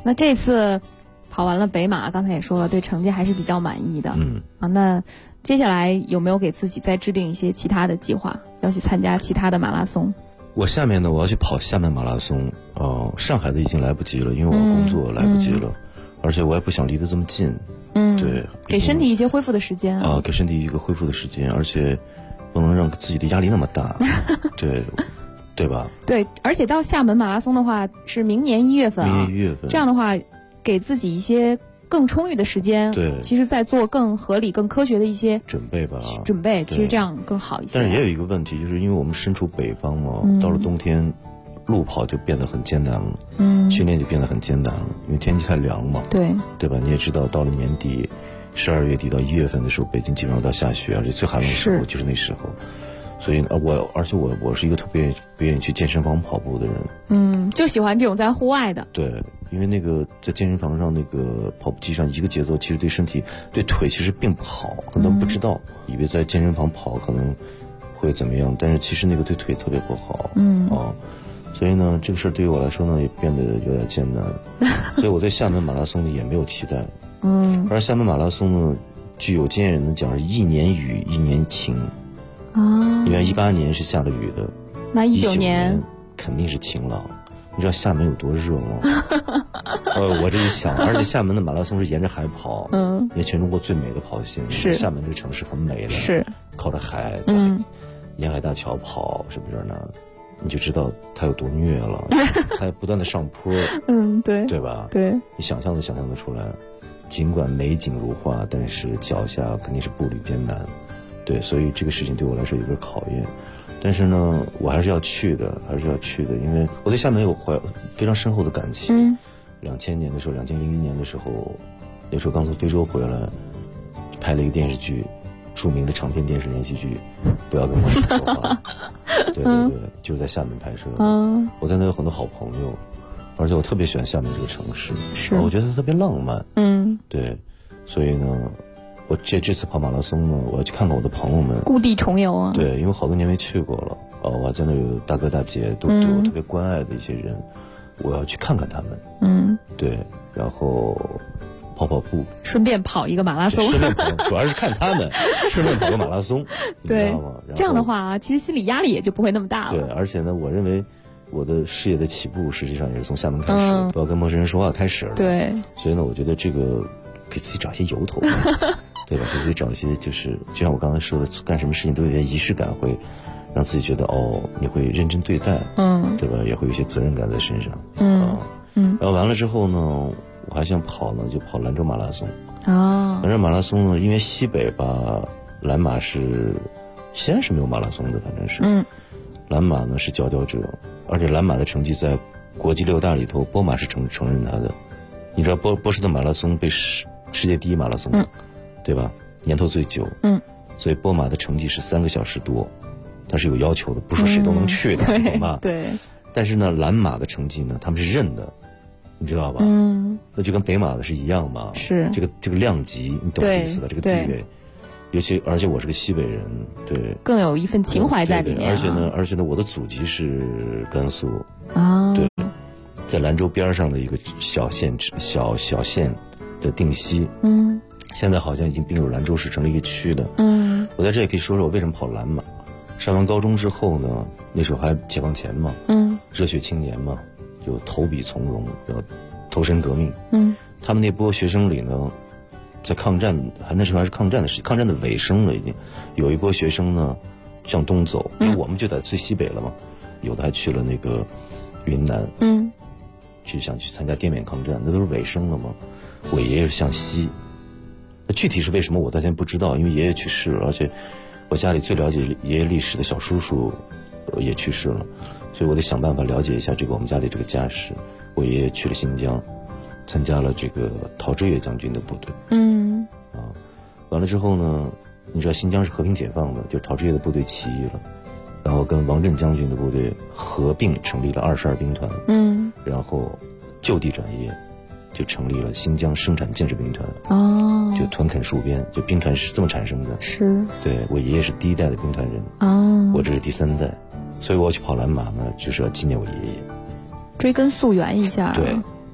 那这次跑完了北马，刚才也说了，对成绩还是比较满意的。那接下来有没有给自己再制定一些其他的计划，要去参加其他的马拉松？ 我下面呢，我要去跑厦门马拉松。上海的已经来不及了，因为我工作来不及了，而且我也不想离得这么近。对， 给身体一些恢复的时间啊， 给身体一个恢复的时间，而且不能让自己的压力那么大。对吧？对， 而且到厦门马拉松的话是明年1月份啊。 明年1月份， 这样的话，给自己一些更充裕的时间。 对， 其实在做更合理、更科学的一些准备吧。 其实这样更好一些。 但是也有一个问题，就是因为我们身处北方嘛，到了冬天，路跑就变得很艰难了。训练就变得很艰难了，因为天气太凉嘛。对吧？你也知道，到了年底，12月底到1月份的时候，北京基本上到下雪，而且最寒冷的时候就是那时候。所以而且我是一个特别不愿意去健身房跑步的人。 就喜欢这种在户外的。 对，因为那个在健身房上那个跑步机上一个节奏，其实对身体对腿其实并不好，很多人不知道，以为在健身房跑可能会怎么样，但是其实那个对腿特别不好。所以呢，这个事儿对于我来说呢，也变得有点艰难。所以我对厦门马拉松呢也没有期待。而厦门马拉松呢，据有经验人的讲是1年雨1年晴。因为18年是下了雨的， 那19年肯定是晴朗。你知道厦门有多热吗？我这一想，而且厦门的马拉松是沿着海跑，因为全中国最美的跑线。 是厦门这个城市很美的， 是靠着海，沿海大桥跑，是不是呢？你就知道它有多虐了。它不断的上坡，对吧？ 对， 你想象得出来。尽管美景如画，但是脚下肯定是步履艰难。对，所以这个事情对我来说有个考验，但是呢，我还是要去的，因为我对厦门有非常深厚的感情。2000年的时候，2001年的时候，那时候刚从非洲回来，拍了一个电视剧，著名的长篇电视连续剧《不要跟陌生人说话》。对，就是在厦门拍摄的。我在那有很多好朋友，而且我特别喜欢厦门这个城市，我觉得它特别浪漫。对，所以呢。我这次跑马拉松呢，我要去看看我的朋友们， 故地重游啊。 对，因为好多年没去过了。我还在那有大哥大姐都对我特别关爱的一些人，我要去看看他们。对，然后跑步， 顺便跑一个马拉松。 顺便跑，主要是看他们，顺便跑个马拉松，你知道吗？ 这样的话啊，其实心理压力也就不会那么大了。 对，而且呢，我认为我的事业的起步实际上也是从厦门开始，不要跟陌生人说话开始了。 对， 所以呢，我觉得这个给自己找一些由头。对吧？给自己找一些，就像我刚才说的，干什么事情都有点仪式感，会让自己觉得你会认真对待，对吧？也会有一些责任感在身上，然后完了之后呢，我还想跑呢，就跑兰州马拉松。兰州马拉松呢，因为西北吧，兰马是西安是没有马拉松的，反正是，兰马呢是佼佼者，而且兰马的成绩在国际6大里头，波马是承认他的。你知道波士顿马拉松被世界第1马拉松。对吧？年头最久，所以波马的成绩是3个小时多，它是有要求的，不是说谁都能去的，懂吧？ 对。 但是呢，兰马的成绩呢，他们是认的，你知道吧？那就跟北马的是一样嘛。 是。 这个量级，你懂这意思吧？这个地位，而且我是个西北人，对， 更有一份情怀在里面。 而且呢，我的祖籍是甘肃对， 在兰州边上的一个小县的定西。现在好像已经并入兰州市，成了一个区的。我在这也可以说说我为什么跑兰马。上完高中之后呢，那时候还解放前嘛，热血青年嘛，就投笔从戎，要投身革命。他们那波学生里呢，在抗战，那时候还是抗战的时期，抗战的尾声了，已经有一波学生呢向东走，因为我们就在最西北了嘛，有的还去了那个云南，想去参加滇缅抗战，那都是尾声了嘛。我爷爷是向西。具体是为什么我到现在不知道，因为爷爷去世了，而且我家里最了解爷爷历史的小叔叔也去世了，所以我得想办法了解一下这个我们家里这个家史。我爷爷去了新疆，参加了这个陶峙岳将军的部队。完了之后呢，你知道新疆是和平解放的，就陶峙岳的部队起义了，然后跟王震将军的部队合并成立了22兵团。然后就地转业。就成立了新疆生产建设兵团。就屯垦戍边，就兵团是这么产生的。 是。 对，我爷爷是第1代的兵团人。我这是第3代，所以我去跑兰马呢，就是要纪念我爷爷， 追根溯源一下。 对，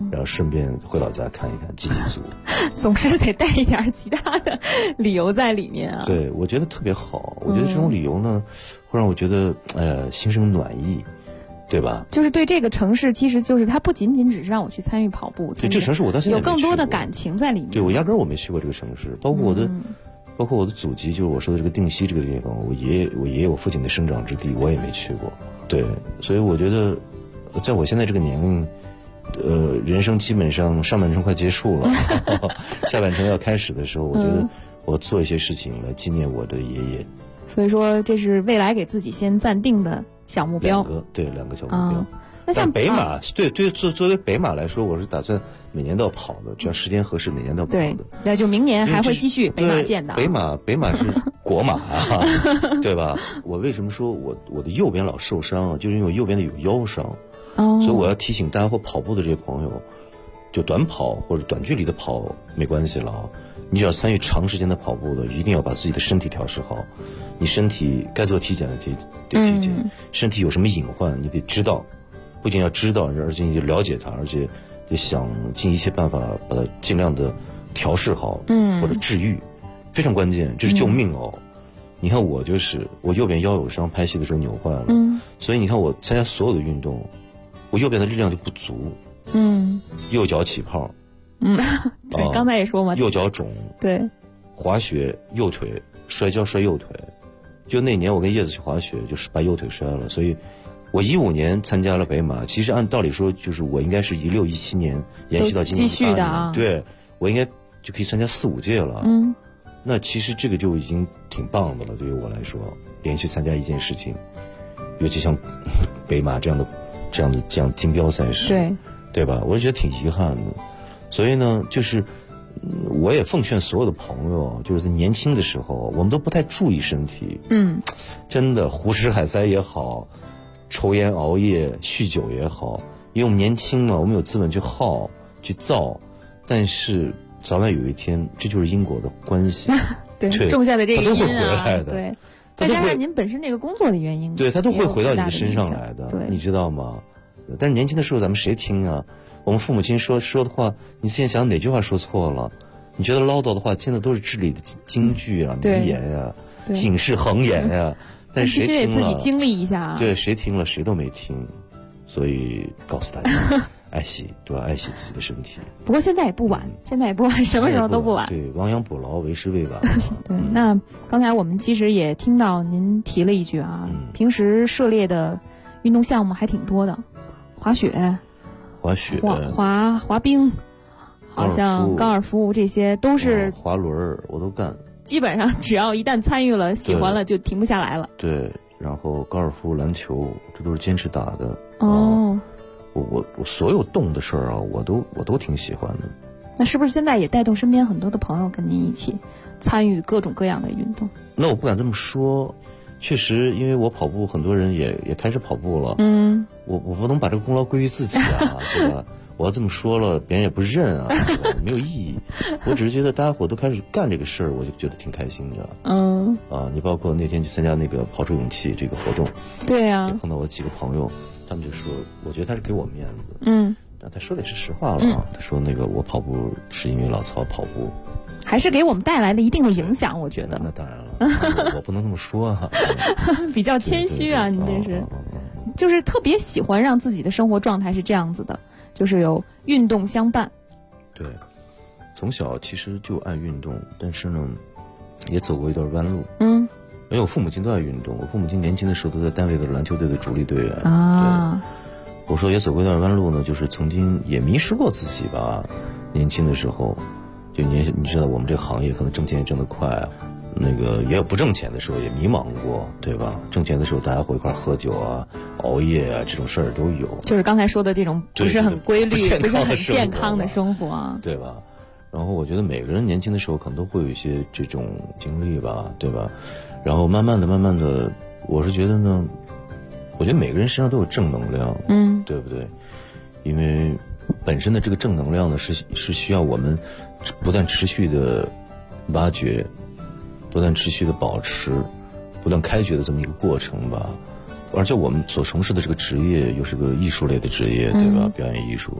然后顺便回老家看一看，祭祭祖。 总是得带一点其他的理由在里面啊。 对，我觉得特别好。我觉得这种理由呢，会让我觉得心生暖意，对吧？ 就是对这个城市，其实就是它不仅仅只是让我去参与跑步， 对这个城市我到现在有更多的感情在里面。 对，我压根儿我没去过这个城市，包括我的祖籍，就是我说的这个定西这个地方，我爷爷我父亲的生长之地，我也没去过。对，所以我觉得，在我现在这个年龄，人生基本上上半程快结束了，下半程要开始的时候，我觉得我做一些事情来纪念我的爷爷。 所以说，这是未来给自己先暂定的小目标。 两个小目标。 那像北马，作为北马来说，我是打算每年都要跑的，只要时间合适，每年都要跑的。 对，那就明年还会继续北马见的。 北马是国马啊，对吧？我为什么说我的右边老受伤啊？就是因为我右边的有腰伤。所以我要提醒大家或跑步的这些朋友，就短跑或者短距离的跑没关系了啊。你只要参与长时间的跑步的，一定要把自己的身体调试好。你身体该做体检的得体检，身体有什么隐患你得知道，不仅要知道，而且你就了解它，而且得想尽一切办法把它尽量的调试好，或者治愈，非常关键，这是救命哦。你看我右边腰有伤，拍戏的时候扭坏了，所以你看我参加所有的运动，我右边的力量就不足，右脚起泡， 对，刚才也说嘛， 右脚肿， 对， 滑雪右腿摔跤摔右腿，就那年我跟叶子去滑雪，就是把右腿摔了，所以我15年参加了北马，其实按道理说就是我应该是16、17年延续到今年继续的啊， 对，我应该就可以参加4、5届了，那其实这个就已经挺棒的了，对于我来说，连续参加一件事情，尤其像北马这样金标赛事，对吧？我就觉得挺遗憾的，所以呢，就是我也奉劝所有的朋友，就是在年轻的时候，我们都不太注意身体，真的胡吃海塞也好，抽烟熬夜酗酒也好，因为我们年轻嘛，我们有资本去耗去造，但是早晚有一天，这就是因果的关系。 对，种下的这个因它都会回来的。 对，再加上您本身这个工作的原因， 对，它都会回到你的身上来的， 对， 你知道吗？但是年轻的时候咱们谁听啊？我们父母亲说的话，你现在想哪句话说错了？你觉得唠叨的话，现在都是至理的金句啊、名言啊、警示恒言啊。但是谁听了？ 必须得自己经历一下啊。 对，谁听了谁都没听，所以告诉大家。都要爱惜自己的身体。 不过现在也不晚，什么时候都不晚。 对，亡羊补牢，为时未晚。 对，那刚才我们其实也听到您提了一句啊，平时涉猎的运动项目还挺多的，滑雪、滑冰，好像高尔夫这些都是滑轮，我都干。 基本上只要一旦参与了、喜欢了，就停不下来了。 对，然后高尔夫、篮球，这都是坚持打的。我所有动的事儿啊，我都挺喜欢的。 那是不是现在也带动身边很多的朋友跟您一起参与各种各样的运动？ 那我不敢这么说，确实，因为我跑步，很多人也开始跑步了。我不能把这个功劳归于自己啊，对吧？我要这么说了，别人也不认啊，没有意义。我只是觉得大家伙都开始干这个事儿，我就觉得挺开心的。你包括那天去参加那个跑出勇气这个活动， 对呀， 也碰到我几个朋友。他们就说，我觉得他是给我面子。但他说的也是实话了啊。他说那个我跑步是因为老曹跑步， 还是给我们带来了一定的影响。我觉得那当然了，我不能这么说啊。 比较谦虚啊，您这是，就是特别喜欢让自己的生活状态是这样子的，就是有运动相伴。 对，从小其实就爱运动，但是呢，也走过一段弯路。因为我父母亲都爱运动，我父母亲年轻的时候都在单位的篮球队的主力队员啊。我说也走过一段弯路呢，就是曾经也迷失过自己吧。年轻的时候，就你知道我们这个行业可能挣钱也挣得快啊，那个也有不挣钱的时候，也迷茫过，对吧？挣钱的时候大家会一块喝酒啊、熬夜啊，这种事儿都有。 就是刚才说的这种不是很规律、不是很健康的生活啊， 对吧？然后我觉得每个人年轻的时候可能都会有一些这种经历吧，对吧？然后慢慢的，我是觉得呢，我觉得每个人身上都有正能量，对不对？因为本身的这个正能量呢，是需要我们不断持续的挖掘，不断持续的保持，不断开掘的这么一个过程吧。而且我们所从事的这个职业又是个艺术类的职业，对吧？表演艺术，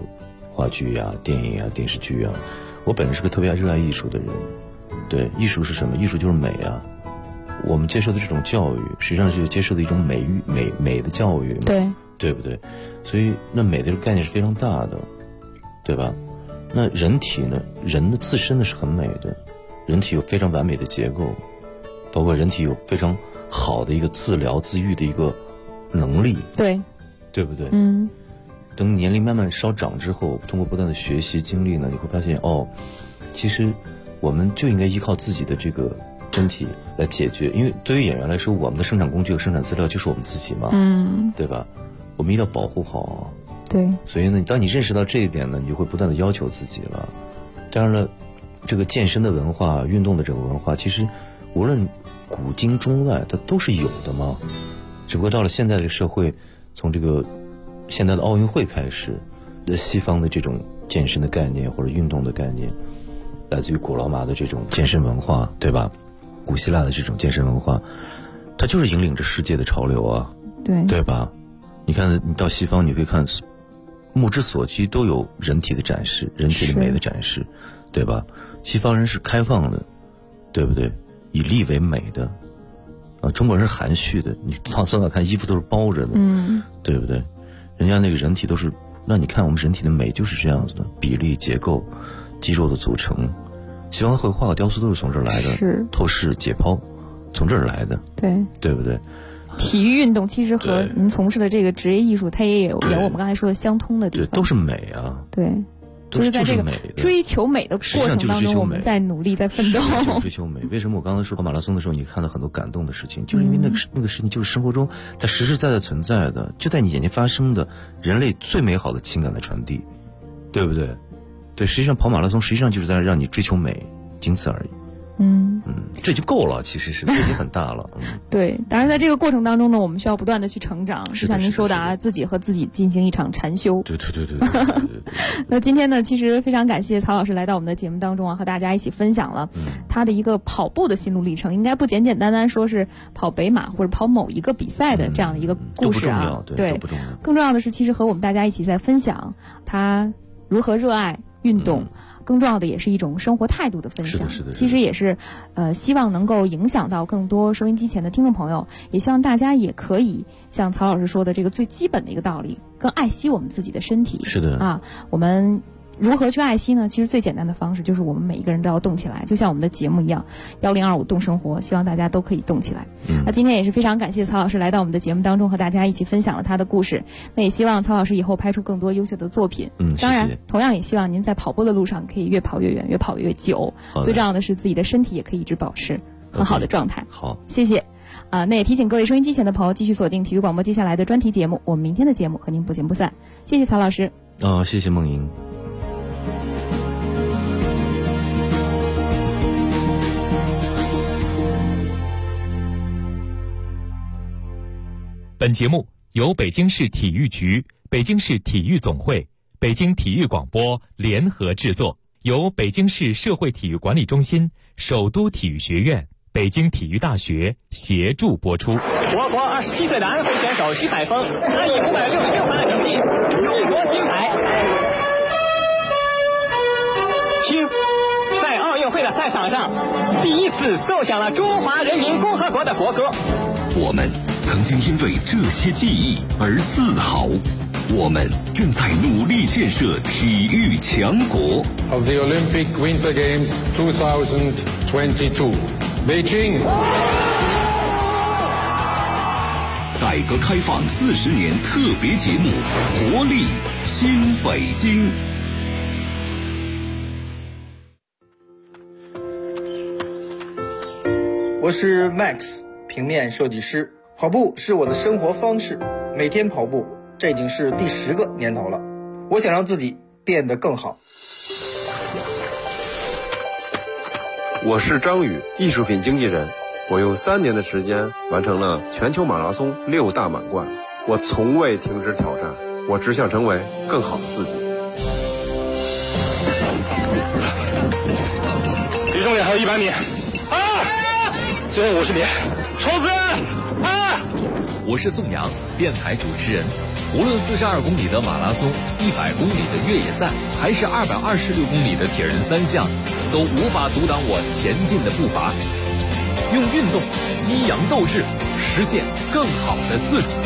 话剧啊、电影啊、电视剧啊。我本人是个特别热爱艺术的人。对，艺术是什么？艺术就是美啊。我们接受的这种教育，实际上是接受的一种美的教育嘛，对不对？所以那美的这个概念是非常大的，对吧？那人体呢？人的自身呢是很美的，人体有非常完美的结构，包括人体有非常好的一个自疗自愈的一个能力，对不对？等年龄慢慢稍长之后，通过不断的学习经历呢，你会发现其实我们就应该依靠自己的这个身体来解决，因为对于演员来说，我们的生产工具和生产资料就是我们自己嘛，对吧？我们一定要保护好。 对， 所以呢，当你认识到这一点呢，你就会不断的要求自己了。当然了，这个健身的文化、运动的这个文化，其实无论古今中外，它都是有的嘛。只不过到了现在的社会，从这个现在的奥运会开始，西方的这种健身的概念或者运动的概念，来自于古罗马的这种健身文化，对吧？古希腊的这种健身文化，它就是引领着世界的潮流啊，对吧？你看，你到西方，你可以看。目之所及都有人体的展示，人体的美的展示，对吧？西方人是开放的，对不对？以力为美的，中国人是含蓄的。你到看衣服都是包着的，对不对？人家那个人体都是，那你看我们人体的美就是这样子的，比例、结构、肌肉的组成。西方绘画和雕塑都是从这儿来的，透视、解剖，从这儿来的，对不对？ 体育运动其实和您从事的这个职业艺术，它也有我们刚才说的相通的地方。 对，都是美啊。 对，就是在这个追求美的过程当中，我们在努力，在奋斗。 追求美。为什么我刚才说跑马拉松的时候，你看到很多感动的事情，就是因为那个事情就是生活中在实实在在存在的，就在你眼前发生的人类最美好的情感的传递，对不对？对，实际上跑马拉松实际上就是在让你追求美，仅此而已。这就够了，其实是这已经很大了。 对，当然在这个过程当中呢，我们需要不断的去成长，就像您说的啊，自己和自己进行一场禅修。 对。 那今天呢，其实非常感谢曹老师来到我们的节目当中啊，和大家一起分享了他的一个跑步的心路历程，应该不简简单单说是跑北马或者跑某一个比赛的这样的一个故事啊。 对， 更重要的是，其实和我们大家一起在分享他如何热爱运动。更重要的也是一种生活态度的分享，其实也是希望能够影响到更多收音机前的听众朋友，也希望大家也可以像曹老师说的这个最基本的一个道理，更爱惜我们自己的身体。 是的啊，我们如何去爱惜呢？其实最简单的方式就是我们每一个人都要动起来，就像我们的节目一样，1025动生活，希望大家都可以动起来。那今天也是非常感谢曹老师来到我们的节目当中，和大家一起分享了他的故事。那也希望曹老师以后拍出更多优秀的作品。当然，同样也希望您在跑步的路上可以越跑越远，越跑越久。最重要的是自己的身体也可以一直保持很好的状态。 好， 谢谢。那也提醒各位收音机前的朋友继续锁定体育广播接下来的专题节目，我们明天的节目和您不见不散。谢谢曹老师。 谢谢梦莹。 本节目由北京市体育局、北京市体育总会、北京体育广播联合制作，由北京市社会体育管理中心、首都体育学院、北京体育大学协助播出。 我国27岁的安徽选手徐海峰，他以566分的成绩勇夺金牌。听，在奥运会的赛场上，第一次奏响了中华人民共和国的国歌。 我们曾经因为这些记忆而自豪，我们正在努力建设体育强国。 Of the Olympic Winter Games 2022, Beijing。 改革开放40年特别节目，活力新北京。 我是 Max。平面设计师，跑步是我的生活方式，每天跑步，这已经是第10个年头了。我想让自己变得更好。 我是张宇，艺术品经纪人。我用3年的时间完成了全球马拉松6大满贯。我从未停止挑战，我只想成为更好的自己。 离终点还有100米。最后50米，冲刺！ 我是宋阳，电台主持人。 无论42公里的马拉松、100公里的越野赛，还是226公里的铁人三项，都无法阻挡我前进的步伐。用运动激扬斗志，实现更好的自己。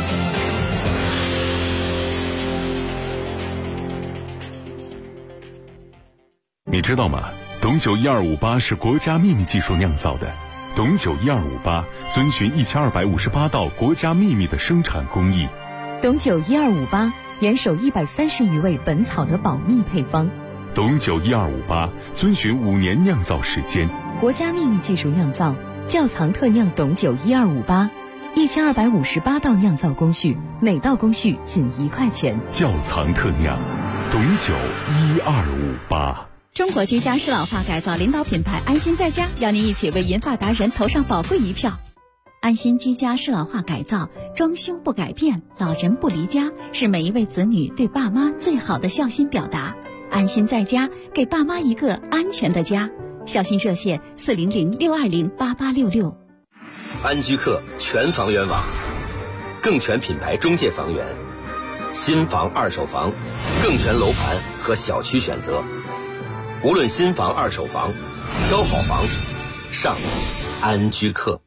你知道吗？董酒1258是国家秘密技术酿造的。董酒1258遵循1258道国家秘密的生产工艺。 董酒1258严守130余位本草的保密配方。 董酒1258遵循5年酿造时间。 国家秘密技术酿造，窖藏特酿董酒1258，1258道酿造工序，每道工序仅1块钱。 窖藏特酿，董酒1258。 中国居家适老化改造领导品牌安心在家邀您一起为银发达人投上宝贵一票。安心居家适老化改造，装修不改变，老人不离家，是每一位子女对爸妈最好的孝心表达。安心在家，给爸妈一个安全的家。孝心热线400-620-8866。 安居客全房源网，更全品牌中介房源，新房、二手房，更全楼盘和小区选择。无论新房、二手房，挑好房，上安居客。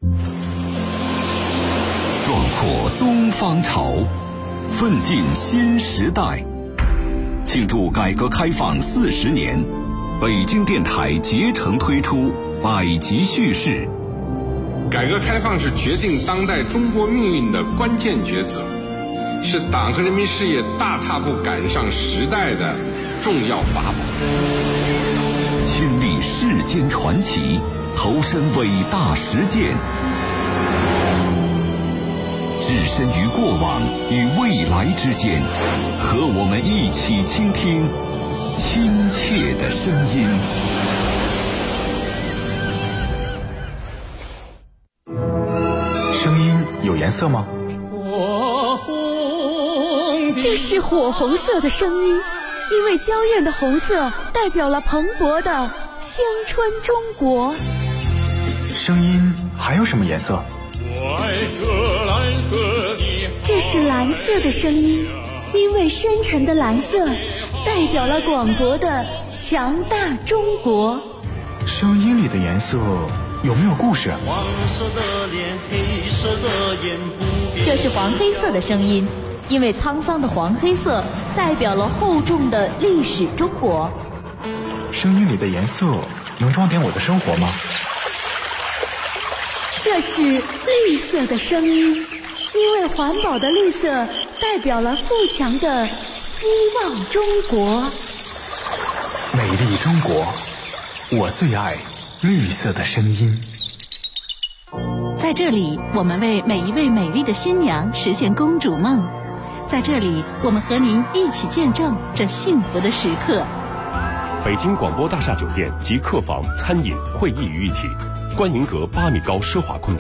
壮阔东方潮，奋进新时代。庆祝改革开放40年，北京电台竭诚推出百集叙事。 改革开放是决定当代中国命运的关键抉择，是党和人民事业大踏步赶上时代的重要法宝。 亲历世间传奇，投身伟大实践，置身于过往与未来之间，和我们一起倾听亲切的声音。 声音有颜色吗？ 这是火红色的声音，因为娇艳的红色代表了蓬勃的青春中国。 声音还有什么颜色？ 这是蓝色的声音，因为深沉的蓝色代表了广博的强大中国。 声音里的颜色有没有故事？ 黄色的脸，黑色的眼，不变。 这是黄黑色的声音，因为沧桑的黄黑色代表了厚重的历史中国。 声音里的颜色能装点我的生活吗？ 这是绿色的声音，因为环保的绿色代表了富强的希望中国。 美丽中国，我最爱绿色的声音。 在这里，我们为每一位美丽的新娘实现公主梦。在这里，我们和您一起见证这幸福的时刻。 北京广播大厦酒店及客房、餐饮、会议于一体，观迎阁8米高奢华空间。